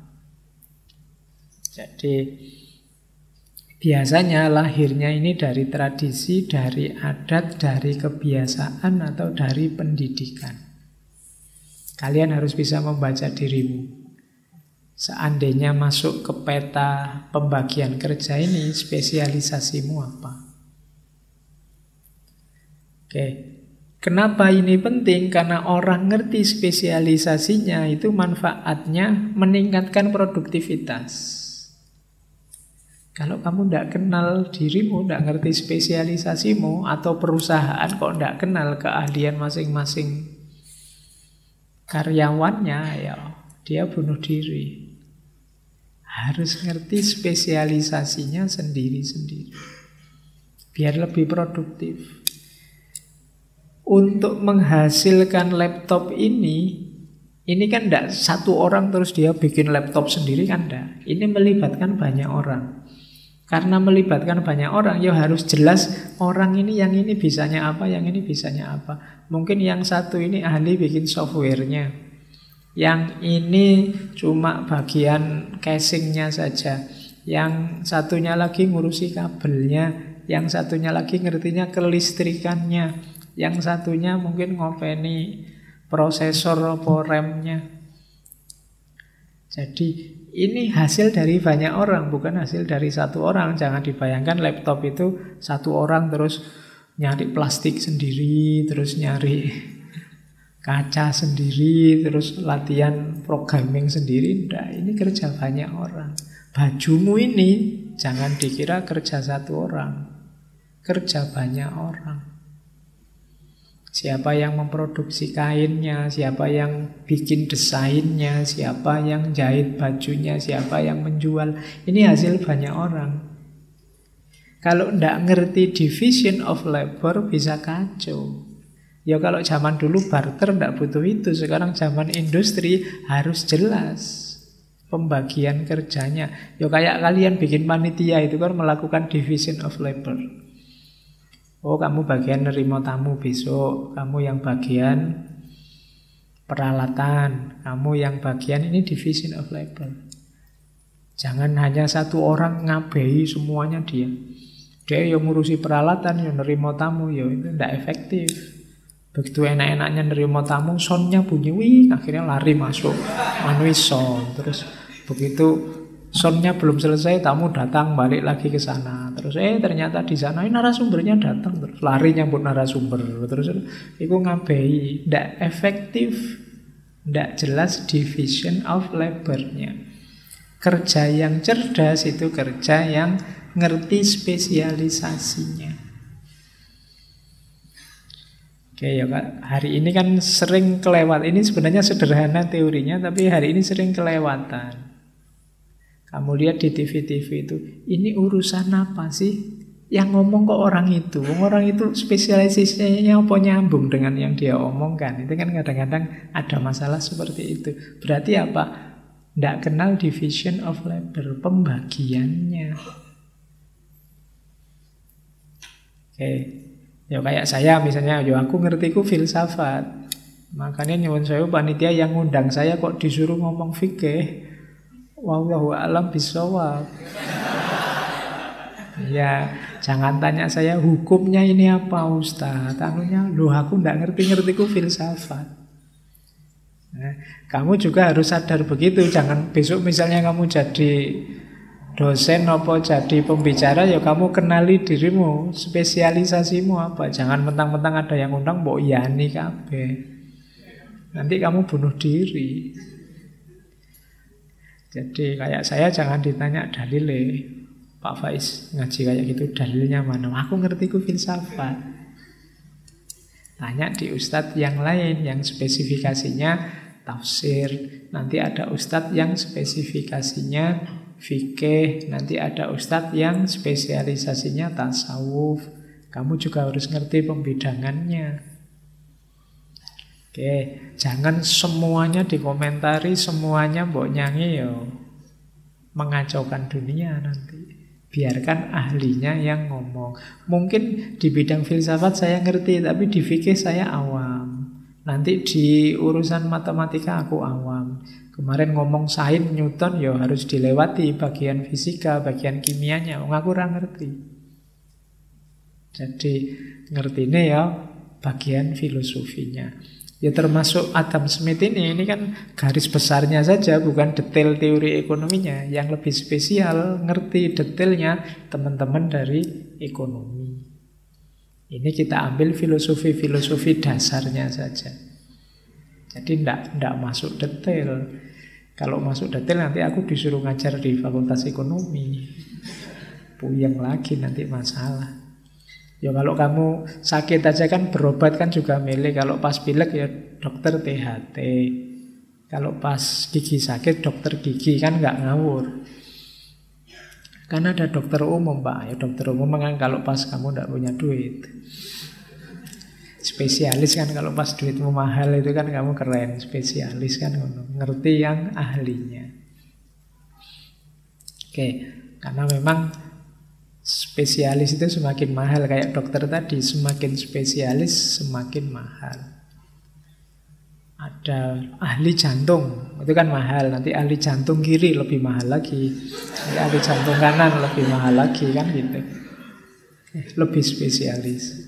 [SPEAKER 1] Jadi biasanya lahirnya ini dari tradisi, dari adat, dari kebiasaan, atau dari pendidikan. Kalian harus bisa membaca dirimu. Seandainya masuk ke peta pembagian kerja ini, spesialisasimu apa? Oke. Kenapa ini penting? Karena orang ngerti spesialisasinya, itu manfaatnya meningkatkan produktivitas. Kalau kamu tidak kenal dirimu, tidak ngerti spesialisasimu, atau perusahaan kok tidak kenal keahlian masing-masing karyawannya, ya dia bunuh diri. Harus ngerti spesialisasinya sendiri-sendiri, biar lebih produktif. Untuk menghasilkan laptop ini kan tidak satu orang terus dia bikin laptop sendiri, kan tidak. Ini melibatkan banyak orang. Karena melibatkan banyak orang, ya harus jelas orang ini, yang ini bisanya apa, yang ini bisanya apa. Mungkin yang satu ini ahli bikin softwarenya, yang ini cuma bagian casingnya saja, yang satunya lagi ngurusi kabelnya, yang satunya lagi ngertinya kelistrikannya, yang satunya mungkin ngopeni prosesor atau RAM-nya. Jadi ini hasil dari banyak orang, bukan hasil dari satu orang. Jangan dibayangkan laptop itu satu orang terus nyari plastik sendiri, terus nyari kaca sendiri, terus latihan programming sendiri. Nah, ini kerja banyak orang. Bajumu ini jangan dikira kerja satu orang, kerja banyak orang. Siapa yang memproduksi kainnya, siapa yang bikin desainnya, siapa yang jahit bajunya, siapa yang menjual. Ini hasil banyak orang. Kalau tidak ngerti division of labor bisa kacau. Ya kalau zaman dulu barter tidak butuh itu. Sekarang zaman industri harus jelas pembagian kerjanya. Ya kayak kalian bikin panitia itu kan melakukan division of labor. Oh, kamu bagian nerima tamu besok, kamu yang bagian peralatan, kamu yang bagian ini division of labor. Jangan hanya satu orang ngabehi semuanya dia. Dia yang ngurusi peralatan, yang nerima tamu, ya itu tidak efektif. Begitu enak-enaknya nerima tamu, soundnya bunyi, wih, akhirnya lari masuk manual sound. Terus begitu soundnya belum selesai, tamu datang balik lagi ke sana. Terus ternyata di sana narasumbernya datang, terus lari nyambut narasumber. Terus itu ngabehi, tidak efektif, tidak jelas division of labor-nya. Kerja yang cerdas itu kerja yang ngerti spesialisasinya. Oke ya Kak, hari ini kan sering kelewat. Ini sebenarnya sederhana teorinya, tapi hari ini sering kelewatan. Kamu lihat di TV-TV itu, ini urusan apa sih? Yang ngomong kok orang itu? Orang itu spesialisasinya apa nyambung dengan yang dia omongkan? Itu kan kadang-kadang ada masalah seperti itu. Berarti apa? Tidak kenal division of labor, pembagiannya. Oke. Ya kayak saya misalnya, ya aku ngertiku filsafat. Makanya nyuwun sewu panitia yang ngundang saya kok disuruh ngomong fikih. Wallahu a'lam bishawab. Ya, jangan tanya saya hukumnya ini apa Ustaz. Anunya, loh aku ndak ngerti-ngertiku filsafat. Nah, kamu juga harus sadar begitu. Jangan besok misalnya kamu jadi dosen apa jadi pembicara, ya kamu kenali dirimu, spesialisasimu apa. Jangan mentang-mentang ada yang undang mbok iyani kabeh. Nanti kamu bunuh diri. Jadi kayak saya jangan ditanya dalile. Pak Faiz ngaji kayak gitu dalilnya mana? Aku ngertiku filsafat. Tanya di ustadz yang lain yang spesifikasinya tafsir. Nanti ada ustadz yang spesifikasinya fikih, nanti ada ustadz yang spesialisasinya tasawuf. Kamu juga harus ngerti pembidangannya. Oke, jangan semuanya dikomentari, semuanya mbok nyanyi yo mengacaukan dunia nanti. Biarkan ahlinya yang ngomong. Mungkin di bidang filsafat saya ngerti, tapi di fikih saya awam. Nanti di urusan matematika aku awam. Kemarin ngomong sain Newton ya harus dilewati bagian fisika, bagian kimianya. Aku ora ngerti. Jadi ngertine ya bagian filosofinya. Ya termasuk Adam Smith ini kan garis besarnya saja, bukan detail teori ekonominya. Yang lebih spesial ngerti detailnya teman-teman dari ekonomi. Ini kita ambil filosofi-filosofi dasarnya saja. Jadi tidak masuk detail. Kalau masuk detail nanti aku disuruh ngajar di Fakultas Ekonomi. Puyeng lagi nanti masalah. Ya kalau kamu sakit aja kan berobat kan juga milih. Kalau pas pilek ya dokter THT. Kalau pas gigi sakit dokter gigi kan nggak ngawur. Kan ada dokter umum Pak. Ya dokter umum kan kalau pas kamu nggak punya duit. Spesialis kan kalau pas duitmu mahal itu kan kamu keren. Spesialis kan ngerti yang ahlinya. Oke, karena memang spesialis itu semakin mahal. Kayak dokter tadi, semakin spesialis semakin mahal. Ada ahli jantung, itu kan mahal. Nanti ahli jantung kiri lebih mahal lagi. Nanti ahli jantung kanan lebih mahal lagi kan gitu. Lebih spesialis.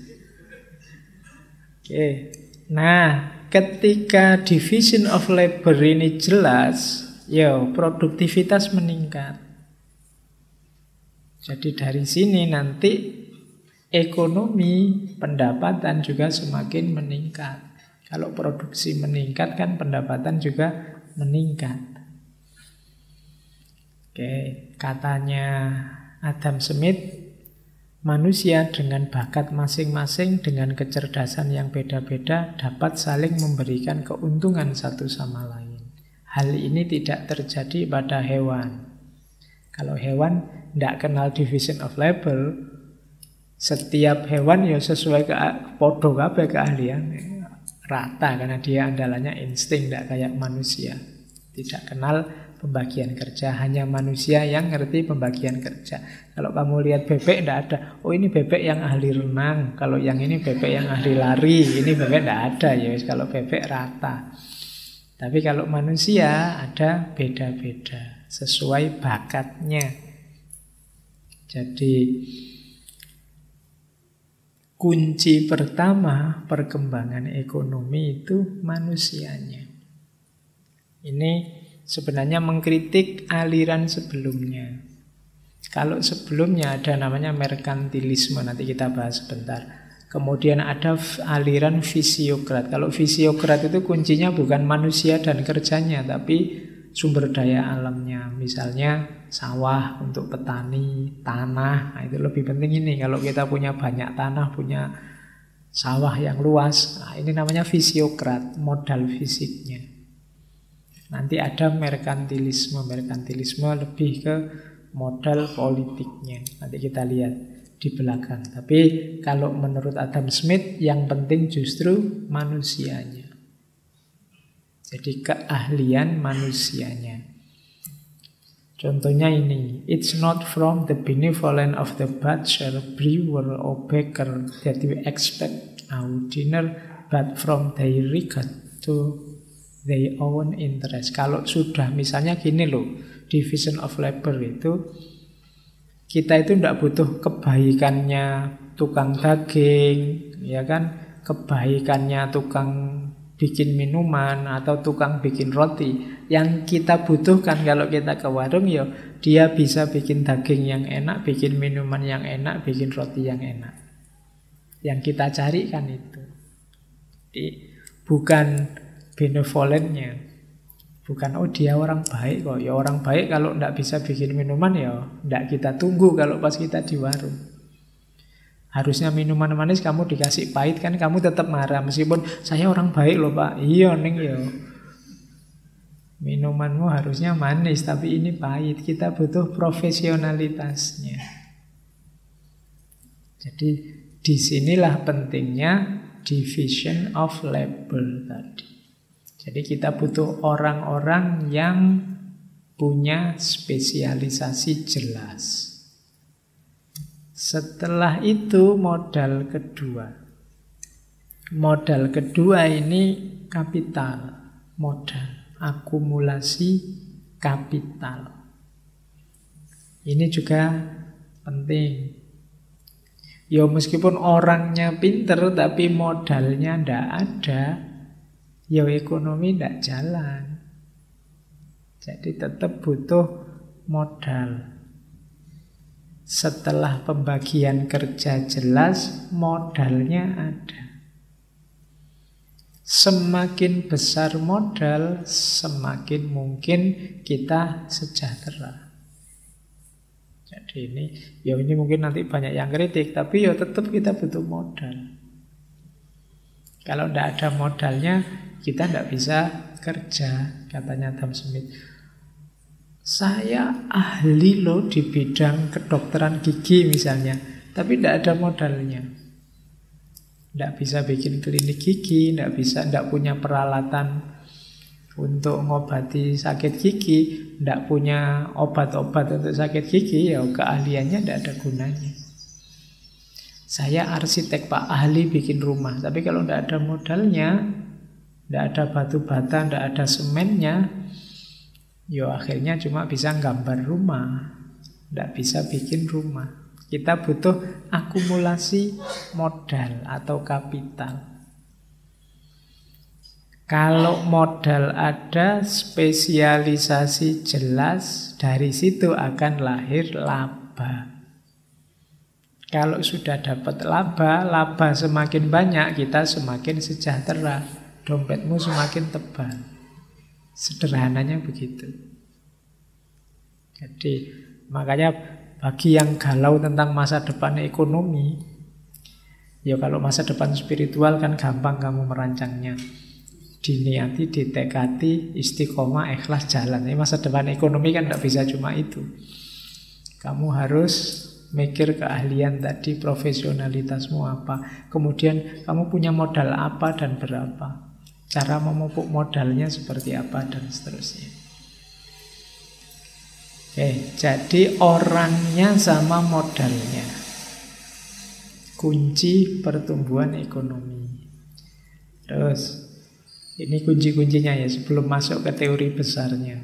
[SPEAKER 1] Oke. Nah, ketika division of labor ini jelas, ya produktivitas meningkat. Jadi dari sini nanti ekonomi, pendapatan juga semakin meningkat. Kalau produksi meningkat kan pendapatan juga meningkat. Oke, katanya Adam Smith, manusia dengan bakat masing-masing, dengan kecerdasan yang beda-beda dapat saling memberikan keuntungan satu sama lain. Hal ini tidak terjadi pada hewan. Kalau hewan tidak kenal division of labor, setiap hewan ya sesuai podo kabeh keahlian rata karena dia andalannya insting, tidak kayak manusia. Tidak kenal pembagian kerja, hanya manusia yang ngerti pembagian kerja. Kalau kamu lihat bebek tidak ada, oh ini bebek yang ahli renang, kalau yang ini bebek yang ahli lari, ini bebek tidak ada ya. Kalau bebek rata. Tapi kalau manusia ada beda-beda sesuai bakatnya. Jadi kunci pertama perkembangan ekonomi itu manusianya. Ini sebenarnya mengkritik aliran sebelumnya. Kalau sebelumnya ada namanya merkantilisme, nanti kita bahas sebentar. Kemudian ada aliran fisiokrat. Kalau fisiokrat itu kuncinya bukan manusia dan kerjanya, tapi sumber daya alamnya. Misalnya sawah untuk petani, tanah. Nah, itu lebih penting ini. Kalau kita punya banyak tanah, punya sawah yang luas. Nah, ini namanya fisiokrat, modal fisiknya. Nanti ada merkantilisme. Merkantilisme lebih ke modal politiknya. Nanti kita lihat di belakang. Tapi kalau menurut Adam Smith, yang penting justru manusianya. Jadi keahlian manusianya. Contohnya ini, it's not from the benevolence of the butcher, brewer, or baker that we expect our dinner, but from their regard to their own interest. Kalau sudah misalnya gini loh, division of labor itu, kita itu tidak butuh kebaikannya tukang daging, ya kan, kebaikannya tukang bikin minuman atau tukang bikin roti. Yang kita butuhkan kalau kita ke warung, ya dia bisa bikin daging yang enak, bikin minuman yang enak, bikin roti yang enak. Yang kita cari kan itu. Jadi, bukan benevolentnya, bukan oh dia orang baik kok. Ya orang baik kalau tidak bisa bikin minuman ya tidak kita tunggu kalau pas kita di warung. Harusnya minuman manis kamu dikasih pahit kan kamu tetap marah. Meskipun saya orang baik loh Pak. Iya neng ya. Minumanmu harusnya manis tapi ini pahit. Kita butuh profesionalitasnya. Jadi disinilah pentingnya division of labor tadi. Jadi kita butuh orang-orang yang punya spesialisasi jelas. Setelah itu modal kedua. Modal kedua ini kapital, modal, akumulasi kapital. Ini juga penting. Ya meskipun orangnya pinter tapi modalnya ndak ada, ya ekonomi ndak jalan. Jadi tetap butuh modal. Setelah pembagian kerja jelas, modalnya ada. Semakin besar modal, semakin mungkin kita sejahtera. Jadi ini mungkin nanti banyak yang kritik, tapi ya tetap kita butuh modal. Kalau tidak ada modalnya, kita tidak bisa kerja, katanya Adam Smith. Saya ahli loh di bidang kedokteran gigi misalnya, tapi tidak ada modalnya. Tidak bisa bikin klinik gigi, tidak punya peralatan untuk mengobati sakit gigi, tidak punya obat-obat untuk sakit gigi, ya keahliannya tidak ada gunanya. Saya arsitek Pak, ahli bikin rumah, tapi kalau tidak ada modalnya, tidak ada batu bata, tidak ada semennya, ya akhirnya cuma bisa gambar rumah, tidak bisa bikin rumah. Kita butuh akumulasi modal atau kapital. Kalau modal ada, spesialisasi jelas, dari situ akan lahir laba. Kalau sudah dapat laba semakin banyak, kita semakin sejahtera, dompetmu semakin tebal. Sederhananya begitu. Jadi makanya bagi yang galau tentang masa depan ekonomi, ya kalau masa depan spiritual kan gampang kamu merancangnya. Diniati, ditekati, istiqomah, ikhlas jalan. Ini masa depan ekonomi kan tidak bisa cuma itu. Kamu harus mikir keahlian tadi, profesionalitasmu apa. Kemudian kamu punya modal apa dan berapa. Cara memupuk modalnya seperti apa dan seterusnya. Jadi orangnya sama modalnya. Kunci pertumbuhan ekonomi. Terus ini kunci-kuncinya ya sebelum masuk ke teori besarnya.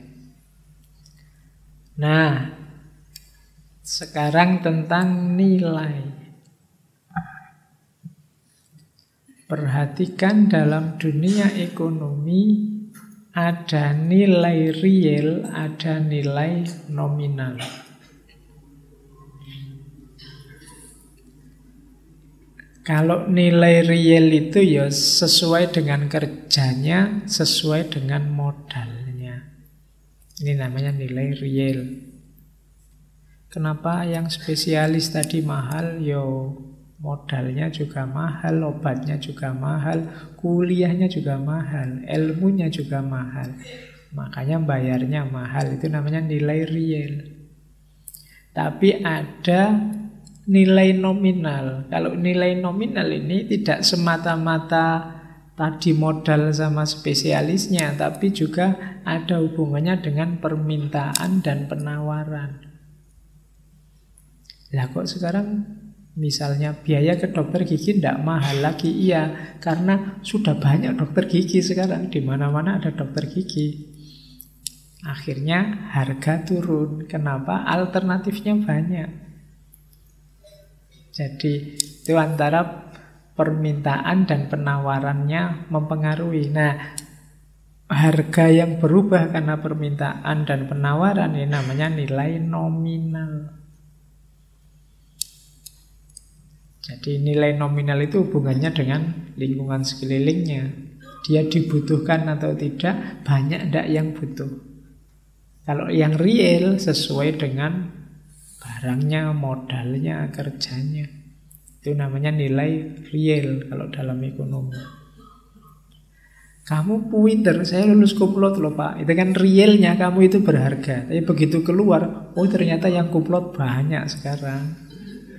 [SPEAKER 1] Nah, sekarang tentang nilai. Perhatikan dalam dunia ekonomi ada nilai real, ada nilai nominal. Kalau nilai real itu ya sesuai dengan kerjanya, sesuai dengan modalnya. Ini namanya nilai real. Kenapa yang spesialis tadi mahal? Yo Modalnya juga mahal, obatnya juga mahal, kuliahnya juga mahal, ilmunya juga mahal. Makanya bayarnya mahal, itu namanya nilai real. Tapi ada nilai nominal. Kalau nilai nominal ini tidak semata-mata tadi modal sama spesialisnya, tapi juga ada hubungannya dengan permintaan dan penawaran. Lah kok sekarang misalnya biaya ke dokter gigi tidak mahal lagi? Iya, karena sudah banyak dokter gigi sekarang. Di mana-mana ada dokter gigi. Akhirnya harga turun. Kenapa? Alternatifnya banyak. Jadi itu antara permintaan dan penawarannya mempengaruhi. Nah, harga yang berubah karena permintaan dan penawaran ini namanya nilai nominal. Jadi nilai nominal itu hubungannya dengan lingkungan sekelilingnya. Dia dibutuhkan atau tidak, banyak tidak yang butuh. Kalau yang real sesuai dengan barangnya, modalnya, kerjanya. Itu namanya nilai real kalau dalam ekonomi. Kamu pinter, saya lulus kuplot loh Pak. Itu kan realnya kamu itu berharga. Tapi begitu keluar, oh ternyata yang kuplot banyak sekarang.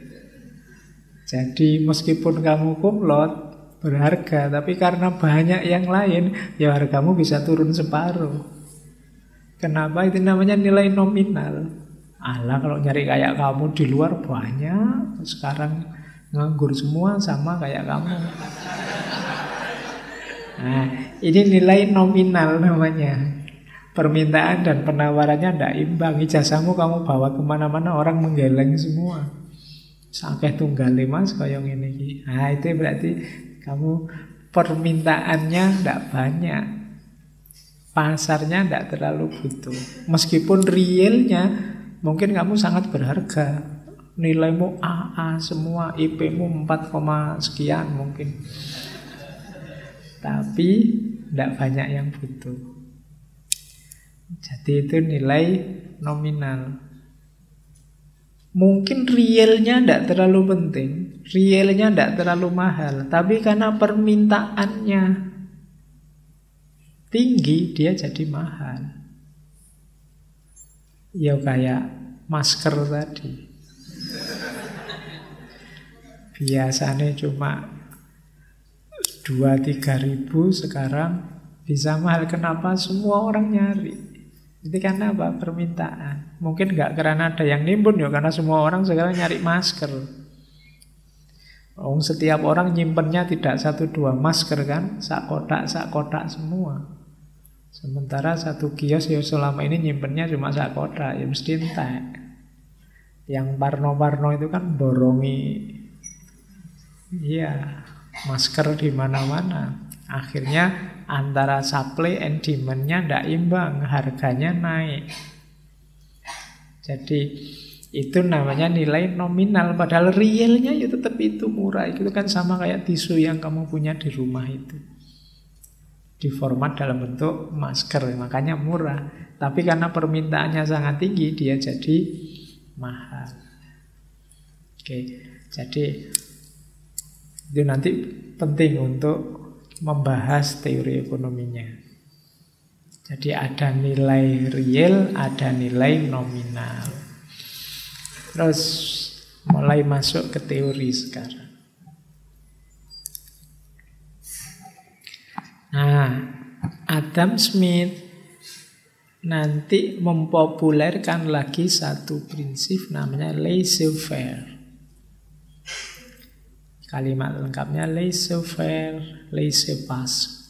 [SPEAKER 1] Jadi meskipun kamu kumlot berharga, tapi karena banyak yang lain, ya hargamu bisa turun separuh. Kenapa? Itu namanya nilai nominal. Alah, kalau nyari kayak kamu di luar banyak, sekarang nganggur semua sama kayak kamu. Nah, ini nilai nominal namanya. Permintaan dan penawarannya tidak imbang. Ijazahmu kamu bawa kemana-mana, orang menggeleng semua. Sampai tunggal mas koyong ini. Nah itu berarti kamu permintaannya tidak banyak, pasarnya tidak terlalu butuh. Meskipun realnya mungkin kamu sangat berharga, nilaimu AA semua, IP-mu 4, sekian mungkin, tapi tidak banyak yang butuh. Jadi itu nilai nominal. Mungkin realnya tidak terlalu penting, realnya tidak terlalu mahal, tapi karena permintaannya tinggi, dia jadi mahal. Ya kayak masker tadi. Biasanya cuma 2-3 ribu, sekarang bisa mahal. Kenapa? Semua orang nyari. Itu karena apa? Permintaan. Mungkin nggak karena ada yang nimbun ya, karena semua orang sekarang nyari masker. Setiap orang nyimpennya tidak 1-2 masker kan, sak kotak semua. Sementara satu kios ya selama ini nyimpennya cuma sak kotak, ya mesti entek. Yang parno-parno itu kan borongi, iya, masker di mana-mana. Akhirnya antara supply and demand-nya tidak imbang, harganya naik. Jadi itu namanya nilai nominal, padahal realnya ya tetap itu murah. Itu kan sama kayak tisu yang kamu punya di rumah itu, diformat dalam bentuk masker, makanya murah. Tapi karena permintaannya sangat tinggi, dia jadi mahal. Oke, jadi itu nanti penting untuk membahas teori ekonominya. Jadi ada nilai real, ada nilai nominal. Terus mulai masuk ke teori sekarang. Nah, Adam Smith nanti mempopulerkan lagi satu prinsip namanya laissez-faire. Kalimat lengkapnya laissez-faire, laissez-passer.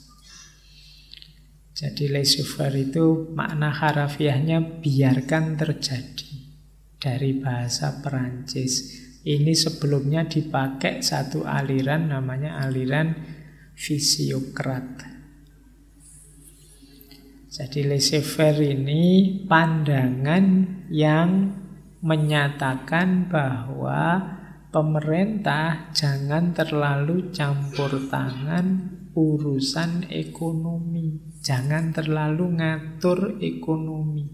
[SPEAKER 1] Jadi laissez-faire itu makna harafiahnya biarkan terjadi, dari bahasa Perancis. Ini sebelumnya dipakai satu aliran namanya aliran fisiokrat. Jadi laissez-faire ini pandangan yang menyatakan bahwa pemerintah jangan terlalu campur tangan urusan ekonomi, jangan terlalu ngatur ekonomi.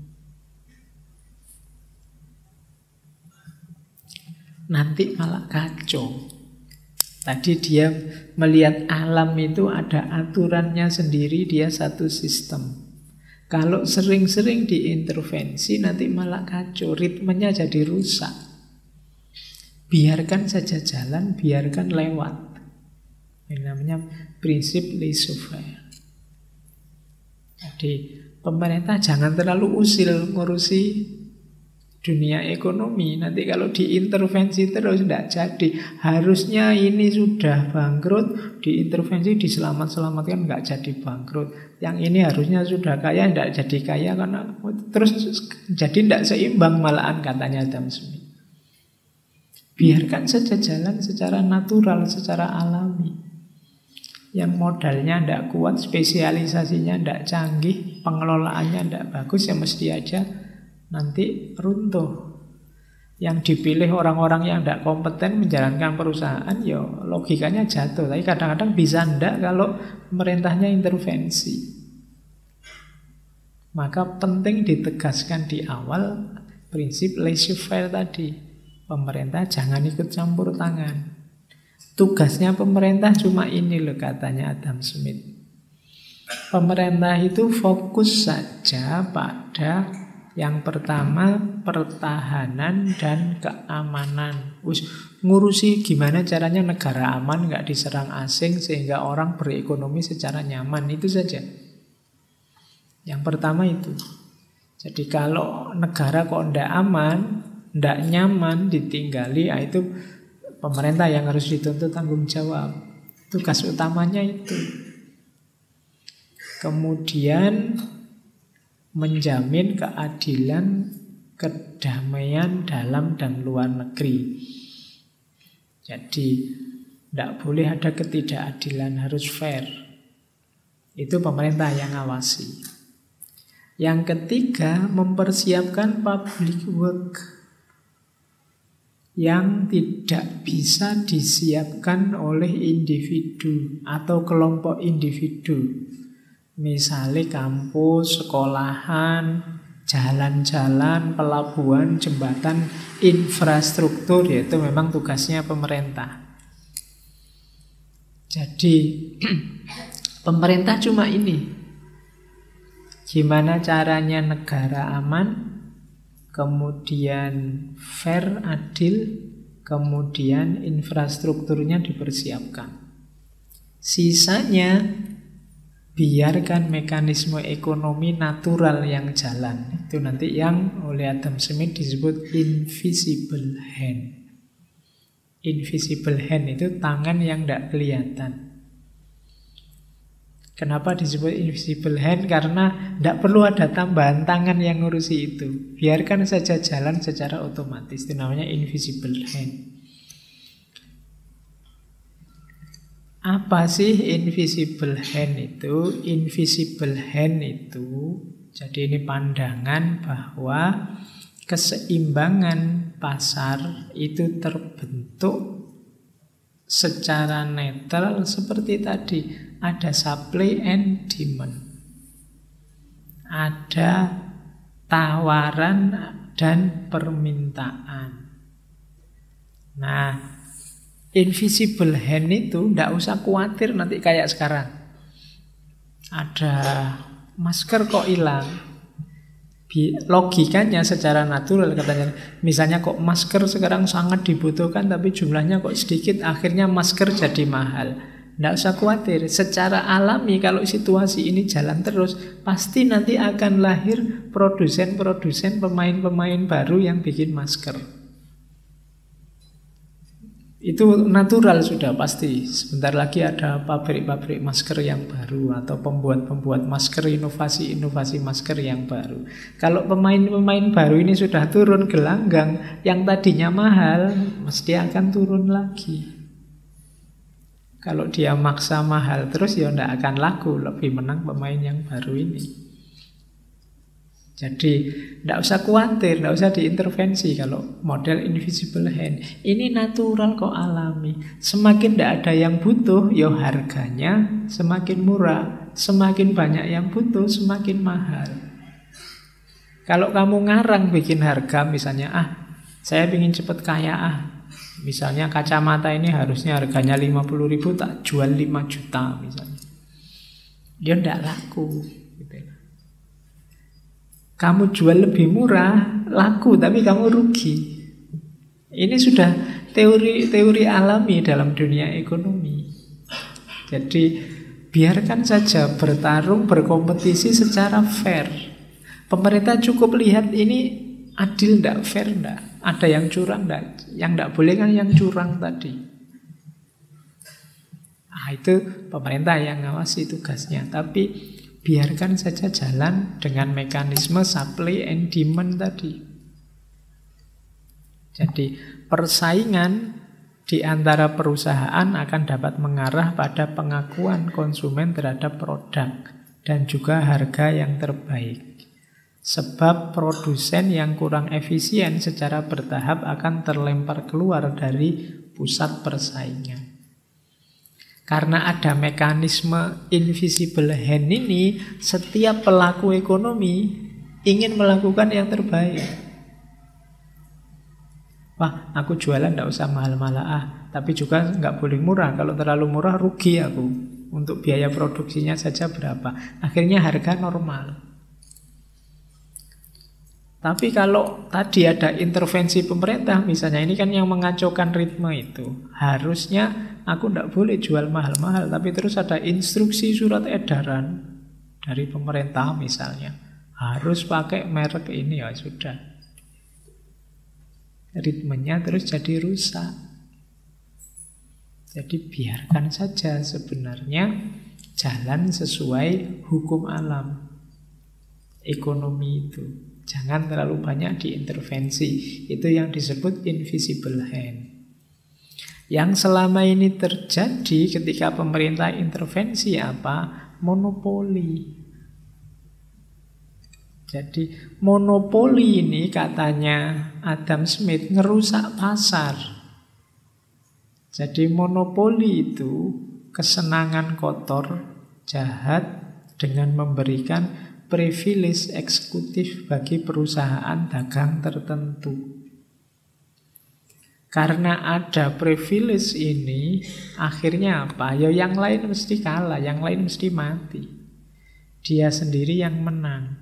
[SPEAKER 1] Nanti malah kacau. Tadi dia melihat alam itu ada aturannya sendiri, dia satu sistem. Kalau sering-sering diintervensi nanti malah kacau, ritmenya jadi rusak. Biarkan saja jalan, biarkan lewat. Ini namanya prinsip laissez-faire. Jadi pemerintah jangan terlalu usil ngurusi dunia ekonomi. Nanti kalau diintervensi terus tidak jadi. Harusnya ini sudah bangkrut, diintervensi diselamat-selamatkan nggak jadi bangkrut. Yang ini harusnya sudah kaya tidak jadi kaya karena terus jadi tidak seimbang malahan, katanya Adam Smith. Biarkan saja jalan secara natural, secara alami. Yang modalnya tidak kuat, spesialisasinya tidak canggih, pengelolaannya tidak bagus, ya mesti aja nanti runtuh. Yang dipilih orang-orang yang tidak kompeten menjalankan perusahaan, ya logikanya jatuh. Tapi kadang-kadang bisa tidak kalau pemerintahnya intervensi. Maka penting ditegaskan di awal prinsip laissez-faire tadi. Pemerintah jangan ikut campur tangan. Tugasnya pemerintah cuma ini loh, katanya Adam Smith. Pemerintah itu fokus saja pada yang pertama, pertahanan dan keamanan. Ngurusi gimana caranya negara aman, nggak diserang asing, sehingga orang berekonomi secara nyaman. Itu saja. Yang pertama itu. Jadi kalau negara kok ndak aman, ndak nyaman, ditinggali, itu pemerintah yang harus dituntut tanggung jawab. Tugas utamanya itu. Kemudian menjamin keadilan, kedamaian dalam dan luar negeri. Jadi tidak boleh ada ketidakadilan, harus fair. Itu pemerintah yang ngawasi. Yang ketiga, mempersiapkan public work yang tidak bisa disiapkan oleh individu atau kelompok individu. Misalnya kampus, sekolahan, jalan-jalan, pelabuhan, jembatan, infrastruktur, yaitu memang tugasnya pemerintah. Jadi pemerintah cuma ini. Gimana caranya negara aman, kemudian fair, adil, kemudian infrastrukturnya dipersiapkan. Sisanya biarkan mekanisme ekonomi natural yang jalan. Itu nanti yang oleh Adam Smith disebut invisible hand. Invisible hand itu tangan yang tidak kelihatan. Kenapa disebut invisible hand? Karena tidak perlu ada tambahan tangan yang ngurusi itu. Biarkan saja jalan secara otomatis. Itu namanya invisible hand. Apa sih invisible hand itu? Invisible hand itu, jadi ini pandangan bahwa keseimbangan pasar itu terbentuk secara netral seperti tadi. Ada supply and demand. Ada tawaran dan permintaan. Nah, invisible hand itu tidak usah khawatir nanti kayak sekarang. Ada masker kok hilang. Logikanya secara natural katanya. Misalnya kok masker sekarang sangat dibutuhkan tapi jumlahnya kok sedikit, akhirnya masker jadi mahal. Tidak usah khawatir. Secara alami kalau situasi ini jalan terus, pasti nanti akan lahir produsen-produsen, pemain-pemain baru yang bikin masker. Itu natural sudah pasti. Sebentar lagi ada pabrik-pabrik masker yang baru atau pembuat-pembuat masker, inovasi-inovasi masker yang baru. Kalau pemain-pemain baru ini sudah turun gelanggang, yang tadinya mahal mesti akan turun lagi. Kalau dia maksa mahal terus ya tidak akan laku, lebih menang pemain yang baru ini. Jadi tidak usah khawatir, tidak usah diintervensi kalau model invisible hand. Ini natural kok, alami. Semakin tidak ada yang butuh, ya harganya semakin murah. Semakin banyak yang butuh, semakin mahal. Kalau kamu ngarang bikin harga misalnya, saya ingin cepat kaya, Misalnya kacamata ini harusnya harganya 50.000, tak jual 5 juta misalnya. Dia tidak laku. Gitu. Kamu jual lebih murah, laku, tapi kamu rugi. Ini sudah teori alami dalam dunia ekonomi. Jadi biarkan saja bertarung, berkompetisi secara fair. Pemerintah cukup lihat ini adil ndak, fair ndak, ada yang curang ndak. Yang ndak boleh kan yang curang tadi. Itu pemerintah yang ngawasi tugasnya. Tapi biarkan saja jalan dengan mekanisme supply and demand tadi. Jadi persaingan di antara perusahaan akan dapat mengarah pada pengakuan konsumen terhadap produk dan juga harga yang terbaik. Sebab produsen yang kurang efisien secara bertahap akan terlempar keluar dari pusat persaingan. Karena ada mekanisme invisible hand ini, setiap pelaku ekonomi ingin melakukan yang terbaik. Wah, aku jualan tidak usah mahal-mahal, tapi juga nggak boleh murah. Kalau terlalu murah rugi aku. Untuk biaya produksinya saja berapa. Akhirnya harga normal. Tapi kalau tadi ada intervensi pemerintah, misalnya ini kan yang mengacaukan ritme itu. Harusnya aku tidak boleh jual mahal-mahal, tapi terus ada instruksi surat edaran dari pemerintah misalnya. Harus pakai merek ini, ya sudah. Ritmenya terus jadi rusak. Jadi biarkan saja sebenarnya jalan sesuai hukum alam ekonomi itu. Jangan terlalu banyak diintervensi. Itu yang disebut invisible hand. Yang selama ini terjadi ketika pemerintah intervensi apa? Monopoli. Jadi monopoli ini katanya Adam Smith ngerusak pasar. Jadi monopoli itu kesenangan kotor, jahat dengan memberikan privilege eksekutif bagi perusahaan dagang tertentu. Karena ada privilege ini, akhirnya apa? Ya yang lain mesti kalah, yang lain mesti mati. Dia sendiri yang menang.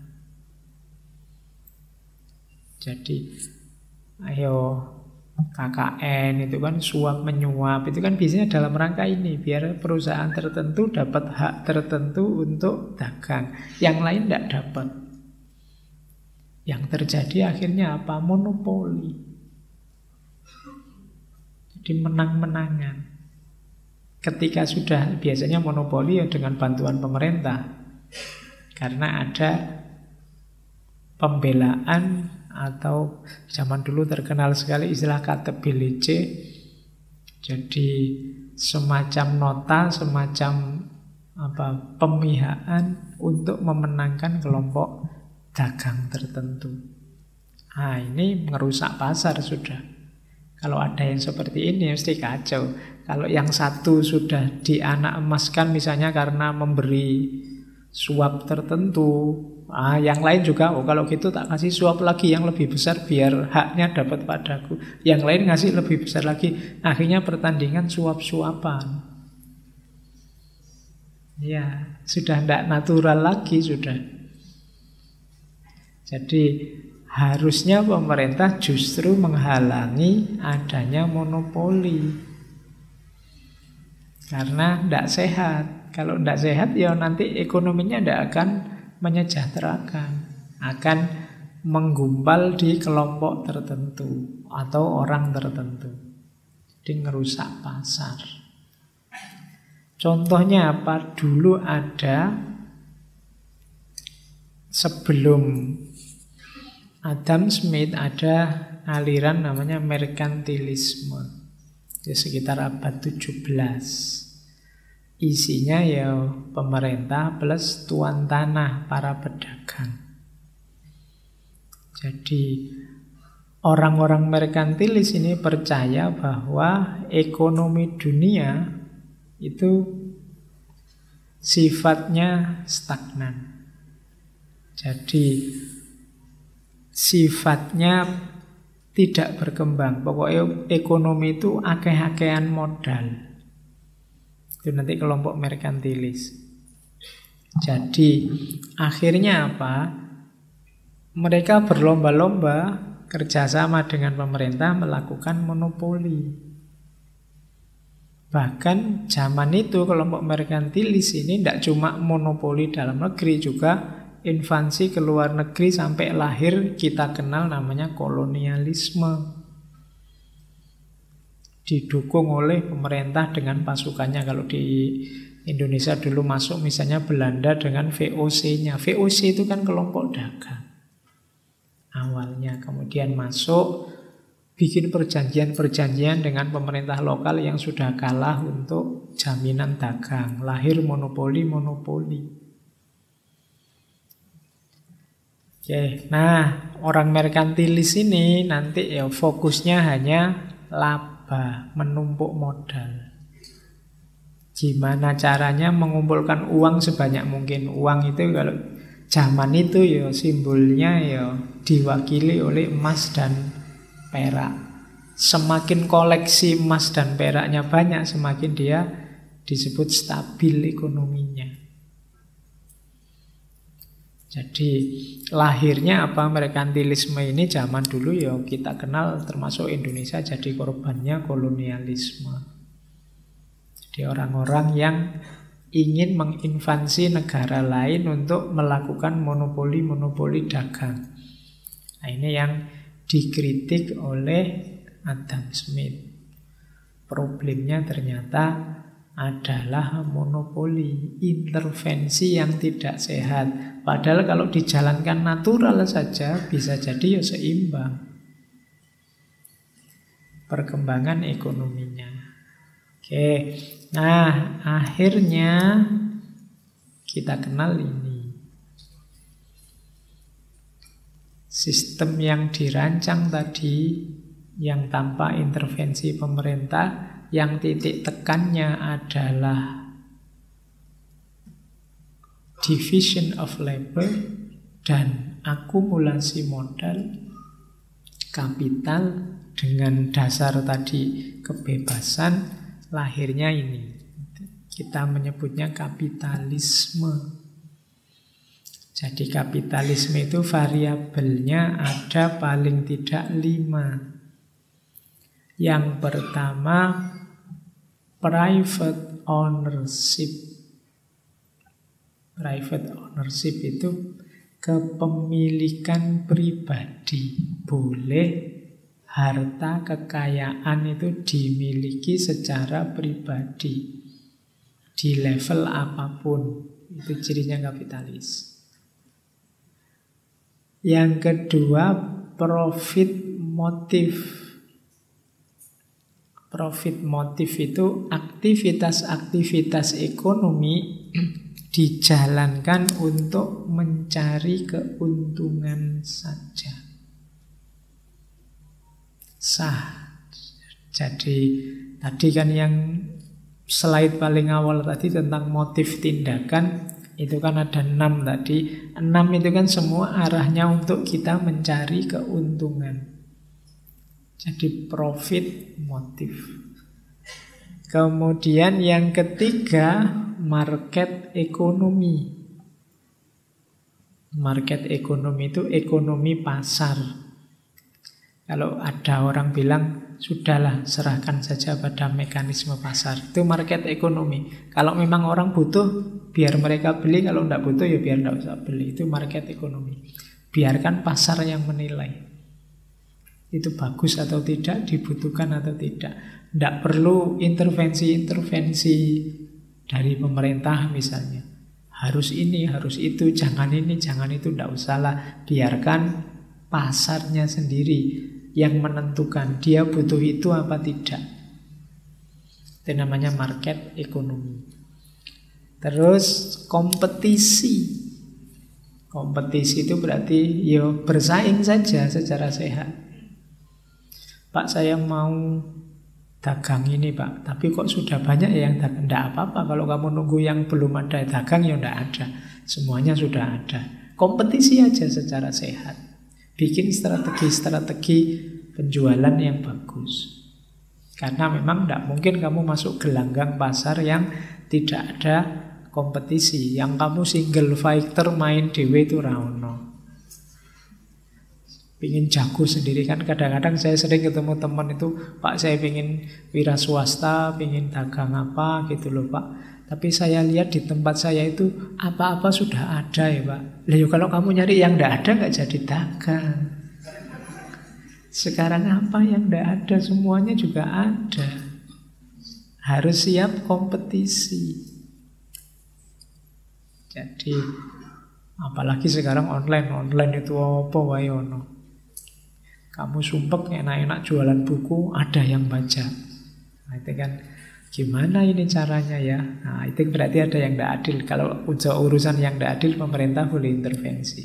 [SPEAKER 1] Jadi, ayo KKN itu kan suap menyuap, itu kan biasanya dalam rangka ini, biar perusahaan tertentu dapat hak tertentu untuk dagang, yang lain tidak dapat. Yang terjadi akhirnya apa? Monopoli. Jadi menang-menangan. Ketika sudah biasanya monopoli ya dengan bantuan pemerintah, karena ada pembelaan atau zaman dulu terkenal sekali istilah KTBLC. Jadi semacam nota, semacam pemihakan untuk memenangkan kelompok dagang tertentu. Ini merusak pasar sudah. Kalau ada yang seperti ini mesti kacau. Kalau yang satu sudah dianak emaskan misalnya karena memberi suap tertentu, yang lain juga, kalau gitu tak kasih suap lagi yang lebih besar biar haknya dapat padaku. Yang lain ngasih lebih besar lagi. Akhirnya pertandingan suap-suapan. Ya, sudah tidak natural lagi sudah. Jadi harusnya pemerintah justru menghalangi adanya monopoli. Karena tidak sehat. Kalau tidak sehat ya nanti ekonominya tidak akan menyejahterakan, akan menggumpal di kelompok tertentu atau orang tertentu. Jadi ngerusak pasar. Contohnya apa? Dulu ada, sebelum Adam Smith ada aliran namanya merkantilisme. Di sekitar abad 17. Isinya ya pemerintah plus tuan tanah, para pedagang. Jadi orang-orang merkantilis ini percaya bahwa ekonomi dunia itu sifatnya stagnan. Jadi sifatnya tidak berkembang. Pokoknya ekonomi itu akeh-akehan modal. Itu nanti kelompok merkantilis. Jadi akhirnya apa? Mereka berlomba-lomba kerjasama dengan pemerintah melakukan monopoli. Bahkan zaman itu kelompok merkantilis ini tidak cuma monopoli dalam negeri, juga invasi ke luar negeri sampai lahir kita kenal namanya kolonialisme. Didukung oleh pemerintah dengan pasukannya. Kalau di Indonesia dulu masuk misalnya Belanda dengan VOC-nya. VOC itu kan kelompok dagang awalnya, kemudian masuk bikin perjanjian-perjanjian dengan pemerintah lokal yang sudah kalah untuk jaminan dagang. Lahir monopoli-monopoli. Oke, nah orang merkantilis ini nanti ya fokusnya hanya laba, menumpuk modal. Gimana caranya mengumpulkan uang sebanyak mungkin. Uang itu kalau zaman itu ya simbolnya ya diwakili oleh emas dan perak. Semakin koleksi emas dan peraknya banyak, semakin dia disebut stabil ekonominya. Jadi lahirnya apa merkantilisme ini zaman dulu ya kita kenal, termasuk Indonesia jadi korbannya kolonialisme. Jadi orang-orang yang ingin menginvasi negara lain untuk melakukan monopoli-monopoli dagang. Nah, ini yang dikritik oleh Adam Smith. Problemnya ternyata adalah monopoli, intervensi yang tidak sehat. Padahal kalau dijalankan natural saja bisa jadi ya seimbang perkembangan ekonominya. Oke, nah akhirnya kita kenal ini. Sistem yang dirancang tadi, yang tanpa intervensi pemerintah, yang titik tekannya adalah division of labor dan akumulasi modal, kapital dengan dasar tadi kebebasan, lahirnya ini. Kita menyebutnya kapitalisme. Jadi kapitalisme itu variabelnya ada paling tidak 5. Yang pertama, private ownership. Private ownership itu kepemilikan pribadi. Boleh harta kekayaan itu dimiliki secara pribadi di level apapun. Itu cirinya kapitalis. Yang kedua, profit motive. Profit motive itu aktivitas-aktivitas ekonomi dijalankan untuk mencari keuntungan saja. Sah. Jadi tadi kan yang slide paling awal tadi tentang motif tindakan, itu kan ada 6 tadi. 6 itu kan semua arahnya untuk kita mencari keuntungan. Jadi profit motif. Kemudian yang ketiga, market ekonomi. Market ekonomi itu ekonomi pasar. Kalau ada orang bilang, sudahlah serahkan saja pada mekanisme pasar. Itu market ekonomi. Kalau memang orang butuh, biar mereka beli. Kalau tidak butuh, ya biar tidak usah beli. Itu market ekonomi. Biarkan pasar yang menilai. Itu bagus atau tidak, dibutuhkan atau tidak. Tidak perlu intervensi-intervensi dari pemerintah misalnya. Harus ini, harus itu, jangan ini, jangan itu, tidak usahlah. Biarkan pasarnya sendiri yang menentukan dia butuh itu apa tidak. Itu namanya market ekonomi. Terus kompetisi. Kompetisi itu berarti ya bersaing saja secara sehat. Pak, saya mau dagang ini Pak, tapi kok sudah banyak yang dagang. Tidak apa-apa, kalau kamu nunggu yang belum ada dagang ya tidak ada. Semuanya sudah ada. Kompetisi aja secara sehat. Bikin strategi-strategi penjualan yang bagus. Karena memang tidak mungkin kamu masuk gelanggang pasar yang tidak ada kompetisi. Yang kamu single fighter main dewe itu rauno. Pingin jago sendiri kan. Kadang-kadang saya sering ketemu teman itu, Pak saya pingin wira swasta, pingin dagang apa gitu loh Pak. Tapi saya lihat di tempat saya itu apa-apa sudah ada ya Pak. Lah kalau kamu nyari yang tidak ada nggak jadi dagang. Sekarang apa yang tidak ada semuanya juga ada. Harus siap kompetisi. Jadi apalagi sekarang online itu apa wae ono. Kamu sumpek enak-enak jualan buku, ada yang baca. Nah, itu kan gimana ini caranya ya? Nah, itu berarti ada yang tidak adil. Kalau urusan yang tidak adil, pemerintah boleh intervensi.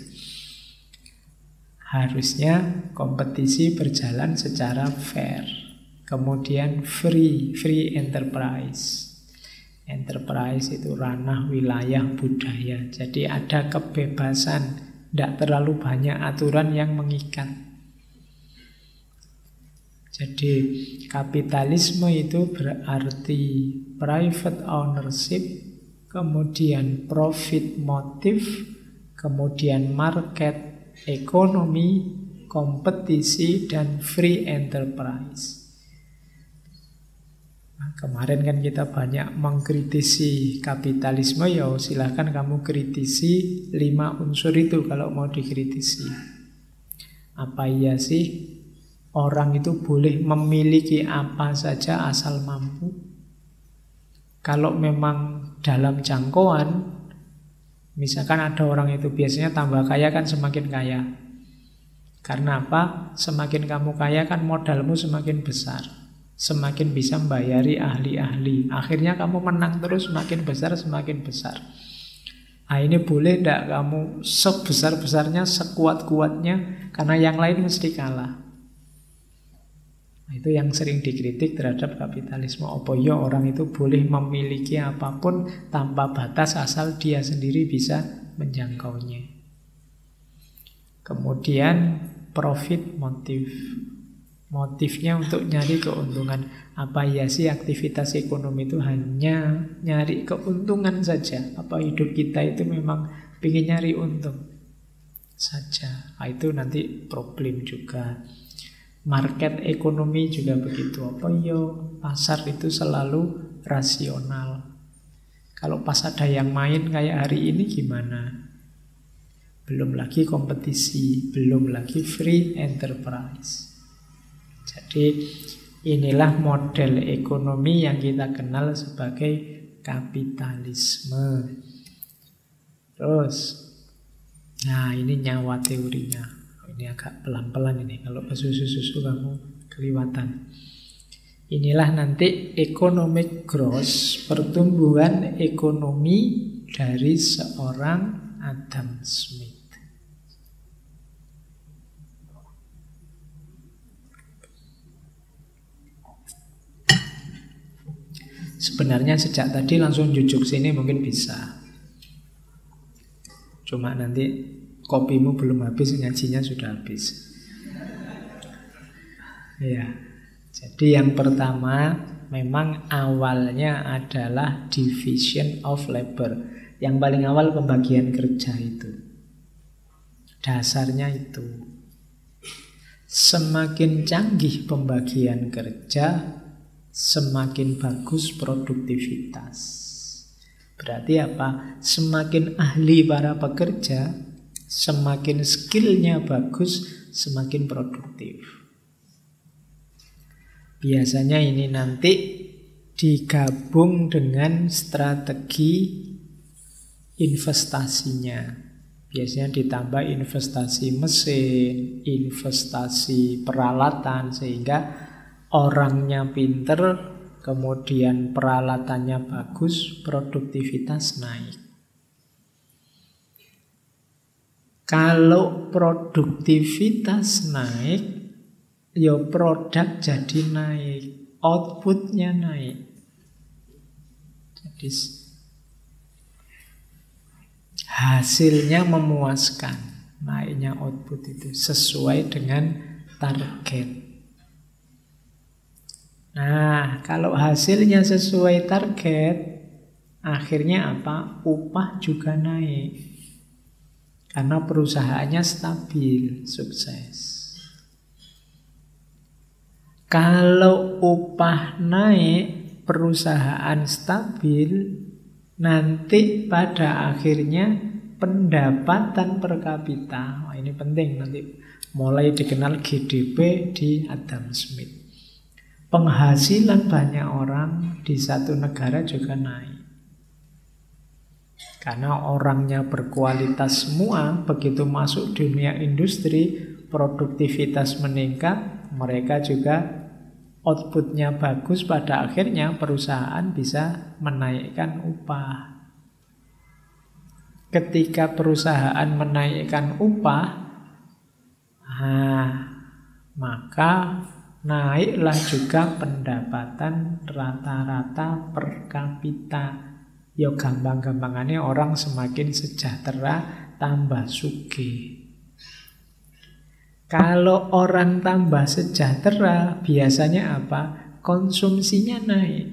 [SPEAKER 1] Harusnya kompetisi berjalan secara fair. Kemudian free enterprise. Enterprise itu ranah wilayah budaya. Jadi ada kebebasan, tidak terlalu banyak aturan yang mengikat. Jadi kapitalisme itu berarti private ownership, kemudian profit motive, kemudian market ekonomi, kompetisi, dan free enterprise. Nah, kemarin kan kita banyak mengkritisi kapitalisme, ya silahkan kamu kritisi 5 unsur itu kalau mau dikritisi. Apa iya sih orang itu boleh memiliki apa saja asal mampu? Kalau memang dalam jangkauan, misalkan ada orang itu biasanya tambah kaya kan semakin kaya. Karena apa? Semakin kamu kaya kan modalmu semakin besar. Semakin bisa membayari ahli-ahli. Akhirnya kamu menang terus, semakin besar, semakin besar. Nah ini boleh tidak kamu sebesar-besarnya, sekuat-kuatnya, karena yang lain mesti kalah. Nah, itu yang sering dikritik terhadap kapitalisme. Apa ya orang itu boleh memiliki apapun tanpa batas asal dia sendiri bisa menjangkaunya. Kemudian profit motif. Motifnya untuk nyari keuntungan. Apa ya sih aktivitas ekonomi itu hanya nyari keuntungan saja? Apa hidup kita itu memang ingin nyari untung saja? Nah, itu nanti problem juga. Market ekonomi juga begitu. Apa yo pasar itu selalu rasional. Kalau pas ada yang main kayak hari ini gimana? Belum lagi kompetisi, belum lagi free enterprise. Jadi inilah model ekonomi yang kita kenal sebagai kapitalisme. Terus, nah ini nyawa teorinya. Ini agak pelan-pelan ini. Kalau susu-susu kamu keliwatan. Inilah nanti economic growth, pertumbuhan ekonomi dari seorang Adam Smith. Sebenarnya sejak tadi langsung jujuk sini mungkin bisa. Cuma nanti kopimu belum habis, ngajinya sudah habis. Ya, jadi yang pertama memang awalnya adalah division of labor. Yang paling awal pembagian kerja itu. Dasarnya itu. Semakin canggih pembagian kerja, semakin bagus produktivitas. Berarti apa? Semakin ahli para pekerja, semakin skillnya bagus, semakin produktif. Biasanya ini nanti digabung dengan strategi investasinya. Biasanya ditambah investasi mesin, investasi peralatan, sehingga orangnya pinter, kemudian peralatannya bagus, produktivitas naik. Kalau produktivitas naik, ya produk jadi naik, outputnya naik. Jadi hasilnya memuaskan, naiknya output itu sesuai dengan target. Nah, kalau hasilnya sesuai target, akhirnya apa? Upah juga naik. Karena perusahaannya stabil, sukses. Kalau upah naik, perusahaan stabil, nanti pada akhirnya pendapatan per kapita, ini penting nanti mulai dikenal GDP di Adam Smith. Penghasilan banyak orang di satu negara juga naik. Karena orangnya berkualitas semua, begitu masuk dunia industri, produktivitas meningkat, mereka juga outputnya bagus, pada akhirnya perusahaan bisa menaikkan upah. Ketika perusahaan menaikkan upah, maka naiklah juga pendapatan rata-rata per kapita. Ya gampang-gampangannya orang semakin sejahtera, tambah sugih. Kalau orang tambah sejahtera, biasanya apa? Konsumsinya naik.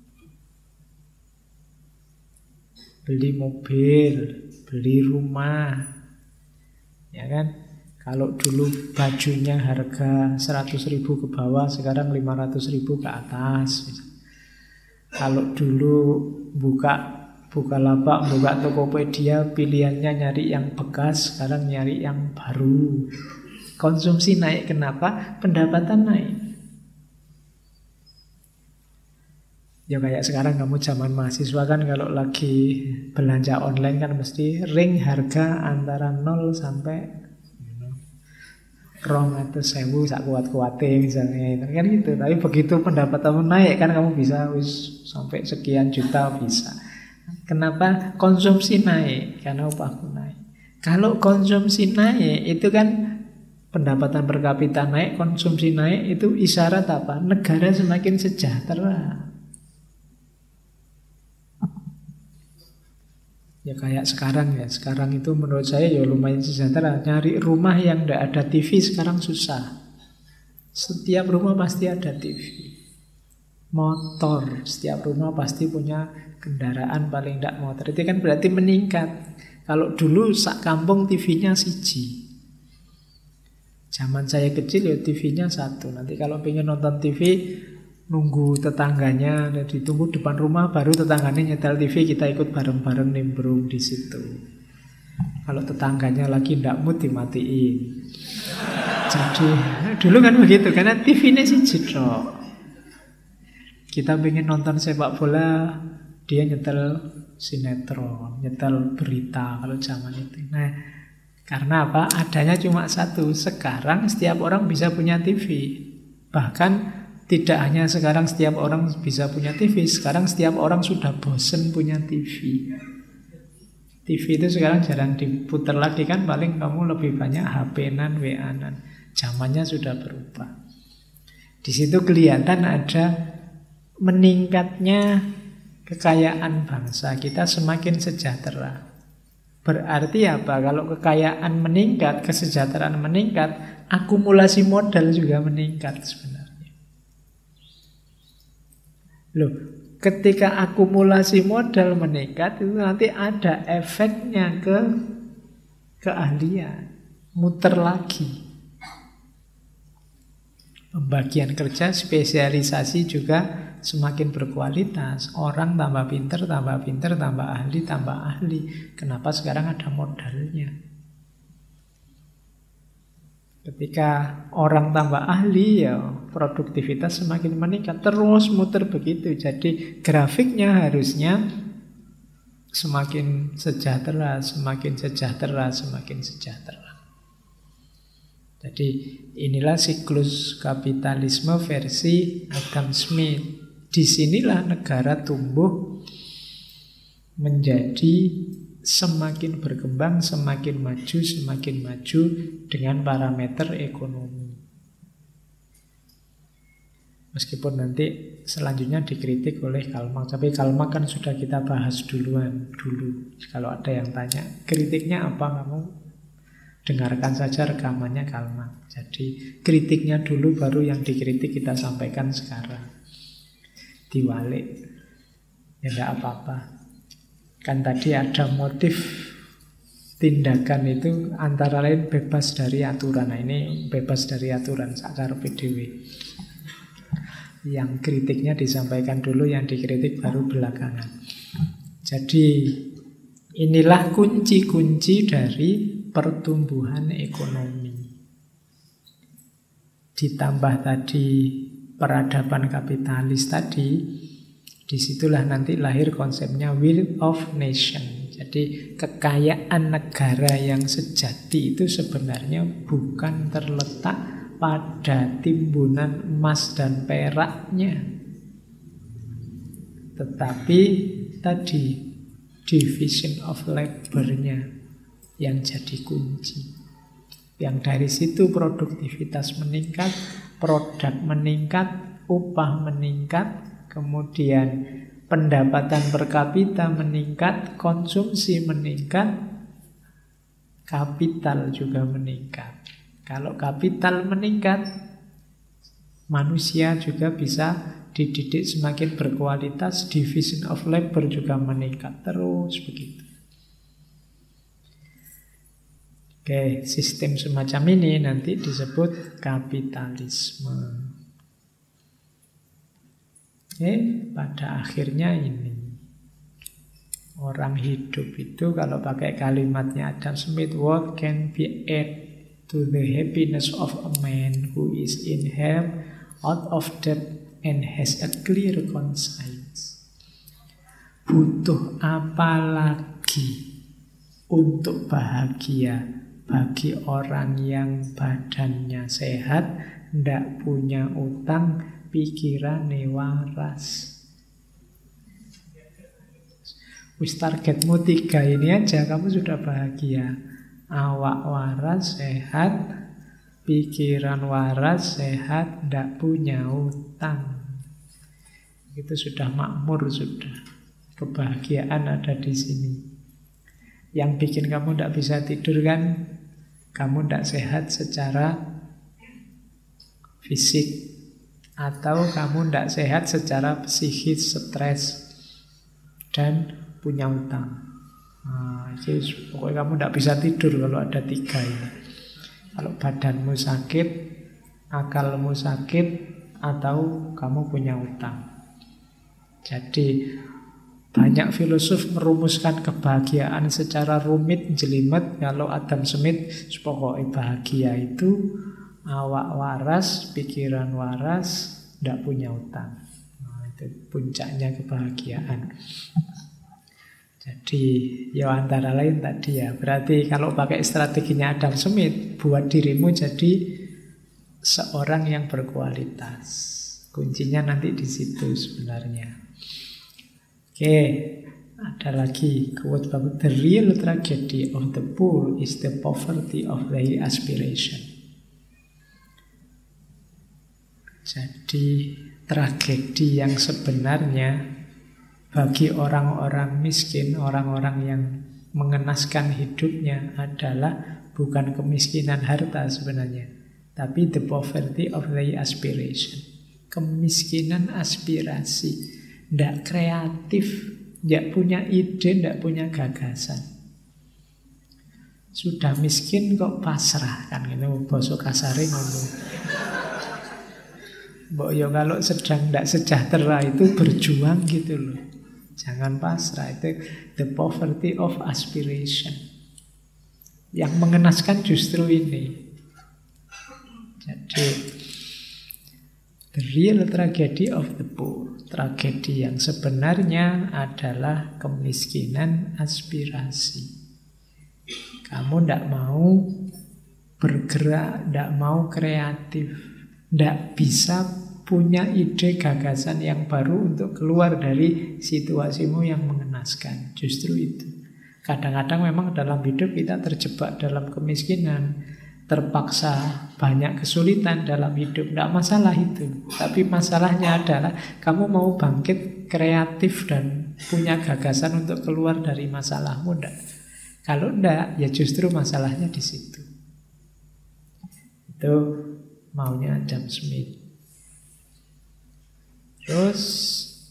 [SPEAKER 1] Beli mobil, beli rumah. Ya kan? Kalau dulu bajunya harga 100.000 ke bawah, sekarang 500.000 ke atas. Kalau dulu buka Bukalapak, buka Tokopedia, pilihannya nyari yang bekas, sekarang nyari yang baru. Konsumsi naik, kenapa? Pendapatan naik. Ya kayak sekarang kamu zaman mahasiswa kan, kalau lagi belanja online kan mesti ring harga antara 0 sampai 200.000 sak kuat-kuatnya misalnya. Kan gitu. Tapi begitu pendapatanmu naik kan kamu bisa sampai sekian juta bisa. Kenapa? Konsumsi naik, karena upahku naik. Kalau konsumsi naik, itu kan pendapatan per kapita naik, konsumsi naik, itu isyarat apa? Negara semakin sejahtera. Ya kayak sekarang ya. Sekarang itu menurut saya ya lumayan sejahtera. Nyari rumah yang tidak ada TV sekarang susah. Setiap rumah pasti ada TV. Motor, setiap rumah pasti punya kendaraan, paling tidak motor. Itu kan berarti meningkat. Kalau dulu sak kampung TV-nya siji. Zaman saya kecil ya TV-nya satu. Nanti kalau pengen nonton TV, nunggu tetangganya, ditunggu depan rumah, baru tetangganya nyetel TV, kita ikut bareng-bareng nimbrung di situ. Kalau tetangganya lagi ndak mood, dimatiin. Jadi dulu kan begitu, karena TV-nya siji tok. Kita pengen nonton sepak bola, dia nyetel sinetron, nyetel berita kalau zaman itu. Nah, karena apa? Adanya cuma satu. Sekarang setiap orang bisa punya TV. Bahkan tidak hanya sekarang setiap orang bisa punya TV, sekarang setiap orang sudah bosen punya TV. TV itu sekarang jarang diputar lagi kan, paling kamu lebih banyak HP-nan, WA-nan. Zamannya sudah berubah. Di situ kelihatan ada meningkatnya kekayaan bangsa. Kita semakin sejahtera. Berarti apa? Kalau kekayaan meningkat, kesejahteraan meningkat, akumulasi modal juga meningkat sebenarnya. Loh, ketika akumulasi modal meningkat, itu nanti ada efeknya ke keahlian. Muter lagi. Pembagian kerja, spesialisasi juga semakin berkualitas. Orang tambah pinter, tambah ahli. Kenapa? Sekarang ada modalnya. Ketika orang tambah ahli, ya produktivitas semakin meningkat. Terus muter begitu. Jadi grafiknya harusnya semakin sejahtera, semakin sejahtera, semakin sejahtera. Jadi inilah siklus kapitalisme versi Adam Smith. Disinilah negara tumbuh menjadi semakin berkembang, semakin maju dengan parameter ekonomi. Meskipun nanti selanjutnya dikritik oleh Karl Marx, tapi Karl Marx kan sudah kita bahas dulu. Kalau ada yang tanya, kritiknya apa, kamu dengarkan saja rekamannya Karl Marx. Jadi kritiknya dulu, baru yang dikritik kita sampaikan sekarang. diwalik. Ya tidak apa-apa. Kan tadi ada motif tindakan itu antara lain bebas dari aturan. Nah, ini bebas dari aturan sakar PDW. Yang kritiknya disampaikan dulu, yang dikritik baru belakangan. Jadi inilah kunci-kunci dari pertumbuhan ekonomi. Ditambah tadi peradaban kapitalis tadi, disitulah nanti lahir konsepnya will of nation. Jadi kekayaan negara yang sejati itu sebenarnya bukan terletak pada timbunan emas dan peraknya, tetapi tadi division of labor-nya yang jadi kunci. Yang dari situ produktivitas meningkat, produk meningkat, upah meningkat, kemudian pendapatan per kapita meningkat, konsumsi meningkat, kapital juga meningkat. Kalau kapital meningkat, manusia juga bisa dididik semakin berkualitas, division of labor juga meningkat, terus begitu. Oke, sistem semacam ini nanti disebut kapitalisme. Oke, pada akhirnya ini orang hidup itu kalau pakai kalimatnya Adam Smith, what can be added to the happiness of a man who is in health, out of debt, and has a clear conscience. Butuh apa lagi untuk bahagia bagi orang yang badannya sehat, ndak punya utang, pikirannya waras. Wis targetmu 3 ini aja, kamu sudah bahagia. Awak waras, sehat, pikiran waras, sehat, ndak punya utang. Itu sudah makmur, sudah. Kebahagiaan ada di sini. Yang bikin kamu ndak bisa tidur kan, kamu tidak sehat secara fisik, atau kamu tidak sehat secara psikis, stres, dan punya utang. Nah, pokoknya kamu tidak bisa tidur kalau ada 3 ini. Kalau badanmu sakit, akalmu sakit, atau kamu punya utang. Jadi banyak filosof merumuskan kebahagiaan secara rumit, jelimet. Kalau Adam Smith, pokoknya bahagia itu awak waras, pikiran waras, tidak punya utang. Nah, itu puncaknya kebahagiaan. Jadi ya antara lain tadi ya. Berarti kalau pakai strateginya Adam Smith, buat dirimu jadi seorang yang berkualitas. Kuncinya nanti di situ sebenarnya. Oke, ada lagi quote bagus. The real tragedy of the poor is the poverty of their aspiration. Jadi tragedi yang sebenarnya bagi orang-orang miskin, orang-orang yang mengenaskan hidupnya adalah bukan kemiskinan harta sebenarnya, tapi the poverty of their aspiration. Kemiskinan aspirasi. Tidak kreatif, tidak punya ide, tidak punya gagasan. Sudah miskin kok pasrah, kan gitu, basa kasare ngono. Mbok yo kalau sedang tidak sejahtera itu berjuang gitu loh. Jangan pasrah, itu the poverty of aspiration. Yang mengenaskan justru ini. Jadi the real tragedy of the poor. Tragedi yang sebenarnya adalah kemiskinan aspirasi. Kamu tidak mau bergerak, tidak mau kreatif, tidak bisa punya ide gagasan yang baru untuk keluar dari situasimu yang mengenaskan. Justru itu. Kadang-kadang memang dalam hidup kita terjebak dalam kemiskinan, terpaksa banyak kesulitan dalam hidup. Tidak masalah itu. Tapi masalahnya adalah kamu mau bangkit kreatif dan punya gagasan untuk keluar dari masalahmu. Tidak. Kalau tidak, ya justru masalahnya di situ. Itu maunya Adam Smith. Terus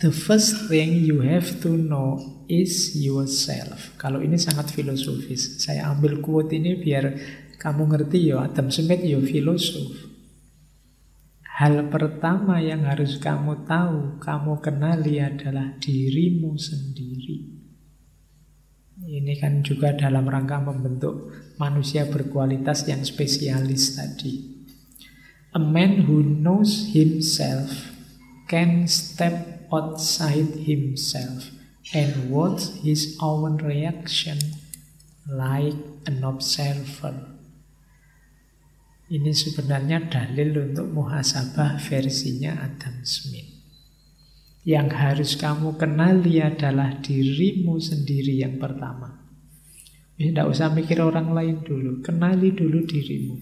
[SPEAKER 1] The first thing you have to know is yourself. Kalau ini sangat filosofis. Saya ambil quote ini biar kamu ngerti ya, Adam Smith ya filosof. Hal pertama yang harus kamu tahu, kamu kenali adalah dirimu sendiri. Ini kan juga dalam rangka membentuk manusia berkualitas yang spesialis tadi. A man who knows himself can step outside himself and watch his own reaction like an observer. Ini sebenarnya dalil untuk muhasabah versinya Adam Smith. Yang harus kamu kenali adalah dirimu sendiri yang pertama. Tidak usah mikir orang lain dulu, kenali dulu dirimu.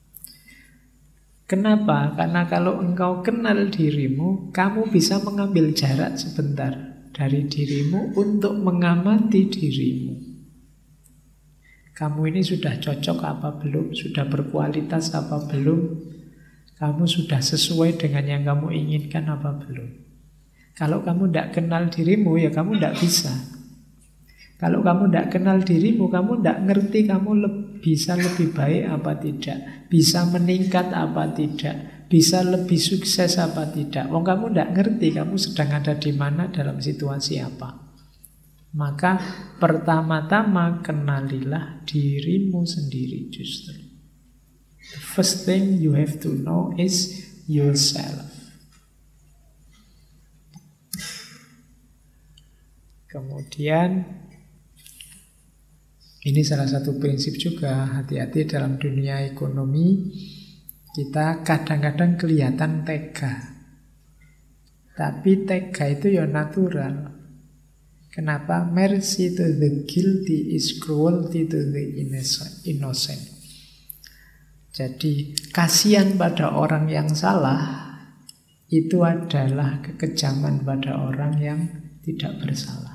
[SPEAKER 1] Kenapa? Karena kalau engkau kenal dirimu, kamu bisa mengambil jarak sebentar dari dirimu untuk mengamati dirimu. Kamu ini sudah cocok apa belum? Sudah berkualitas apa belum? Kamu sudah sesuai dengan yang kamu inginkan apa belum? Kalau kamu tidak kenal dirimu, ya kamu tidak bisa. Kalau kamu tidak kenal dirimu, kamu tidak ngerti kamu bisa lebih baik apa tidak, bisa meningkat apa tidak, bisa lebih sukses apa tidak. Wong kamu tidak ngerti kamu sedang ada di mana dalam situasi apa. Maka pertama-tama kenalilah dirimu sendiri justru. The first thing you have to know is yourself. Kemudian ini salah satu prinsip juga, hati-hati dalam dunia ekonomi. Kita kadang-kadang kelihatan tega, tapi tega itu ya natural. Kenapa? Mercy to the guilty is cruelty to the innocent. Jadi kasihan pada orang yang salah itu adalah kekejaman pada orang yang tidak bersalah.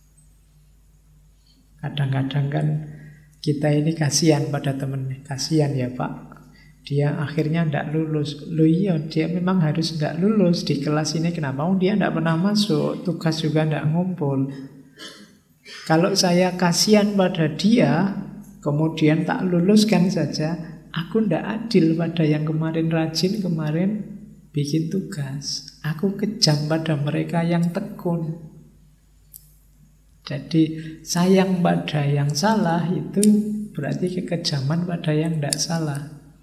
[SPEAKER 1] Kadang-kadang kan kita ini kasihan pada teman, kasihan ya Pak, dia akhirnya tidak lulus. Loh iya, dia memang harus tidak lulus di kelas ini. Kenapa? Dia tidak pernah masuk, tugas juga tidak ngumpul. Kalau saya kasihan pada dia, kemudian tak luluskan saja, aku tidak adil pada yang kemarin rajin, kemarin bikin tugas. Aku kejam pada mereka yang tekun. Jadi sayang pada yang salah itu berarti kekejaman pada yang tidak salah.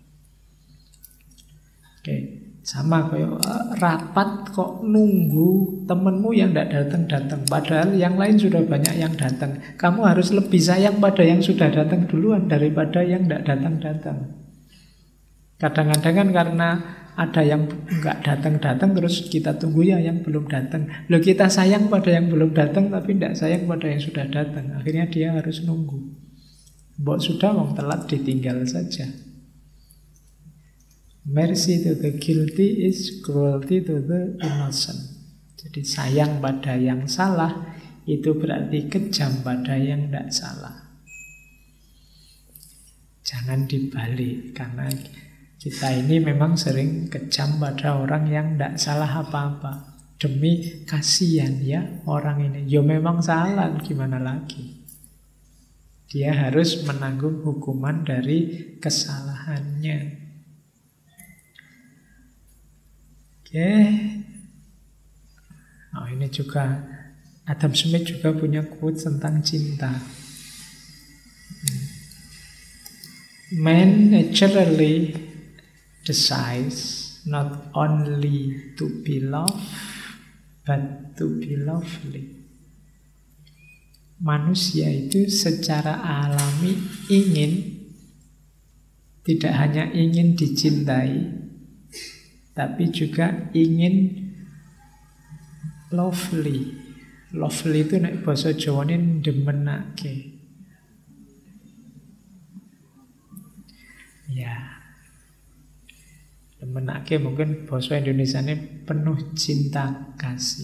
[SPEAKER 1] Oke, sama kayak rapat kok nunggu temenmu yang tidak datang-datang, padahal yang lain sudah banyak yang datang. Kamu harus lebih sayang pada yang sudah datang duluan daripada yang tidak datang-datang. Kadang-kadang kan karena ada yang nggak datang-datang terus kita tunggu ya yang belum datang. Loh, kita sayang pada yang belum datang tapi tidak sayang pada yang sudah datang. Akhirnya dia harus nunggu. Mbok sudah wong telat ditinggal saja. Mercy to the guilty is cruelty to the innocent. Jadi sayang pada yang salah itu berarti kejam pada yang tidak salah. Jangan dibalik, karena kita ini memang sering kejam pada orang yang tidak salah apa-apa. Demi kasihan ya orang ini. Ya memang salah, gimana lagi. Dia harus menanggung hukuman dari kesalahannya. Oke. Oh, ini juga Adam Smith juga punya quote tentang cinta. Man naturally decides not only to be loved, but to be lovely. Manusia itu secara alami ingin, tidak hanya ingin dicintai, tapi juga ingin lovely. Lovely itu nek basa Jawane demenake. Ya. Demenake mungkin bahasa Indonesia ini penuh cinta kasih.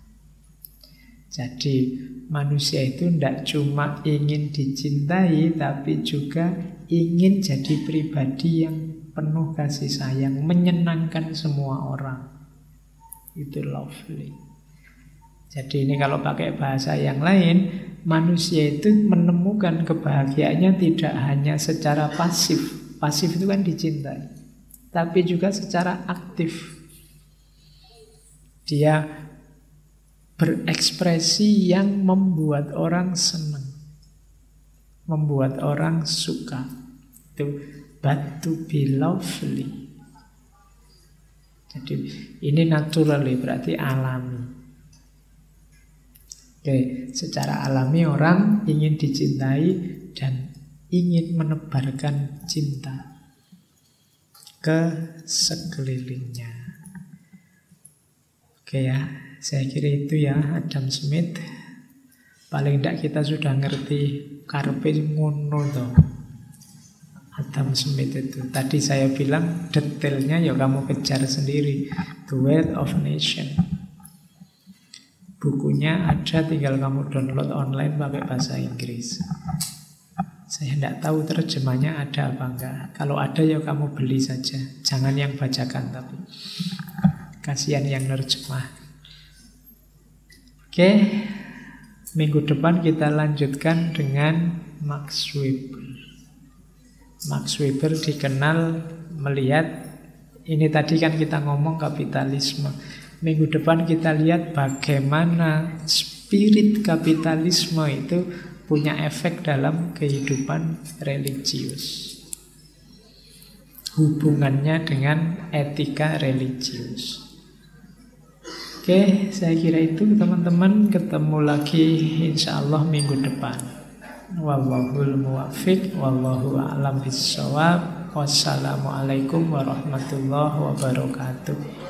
[SPEAKER 1] Jadi manusia itu tidak cuma ingin dicintai, tapi juga ingin jadi pribadi yang penuh kasih sayang, menyenangkan semua orang. Itu lovely. Jadi ini kalau pakai bahasa yang lain, manusia itu menemukan kebahagiaannya tidak hanya secara pasif. Pasif itu kan dicintai. Tapi juga secara aktif. Dia berekspresi yang membuat orang senang. Membuat orang suka. Itu but to be lovely. Jadi ini naturally, berarti alami. Oke, secara alami orang ingin dicintai dan ingin menebarkan cinta ke sekelilingnya. Oke ya, saya kira itu ya Adam Smith. Paling tidak kita sudah ngerti karpe ngono toh. Adam Smith itu. Tadi saya bilang detailnya ya kamu kejar sendiri. The Wealth of Nation. Bukunya ada, tinggal kamu download online pakai bahasa Inggris. Saya tidak tahu terjemahnya ada apa enggak. Kalau ada ya kamu beli saja. Jangan yang bacakan tapi. Kasihan yang nerjemah. Oke. Minggu depan kita lanjutkan dengan Max Weber. Max Weber dikenal melihat, ini tadi kan kita ngomong kapitalisme. Minggu depan kita lihat bagaimana spirit kapitalisme itu punya efek dalam kehidupan religius. Hubungannya dengan etika religius. Oke, saya kira itu teman-teman. Ketemu lagi insya Allah minggu depan. Wallahul muwaffiq, wallahu a'lam bishawab. Wassalamualaikum warahmatullahi wabarakatuh.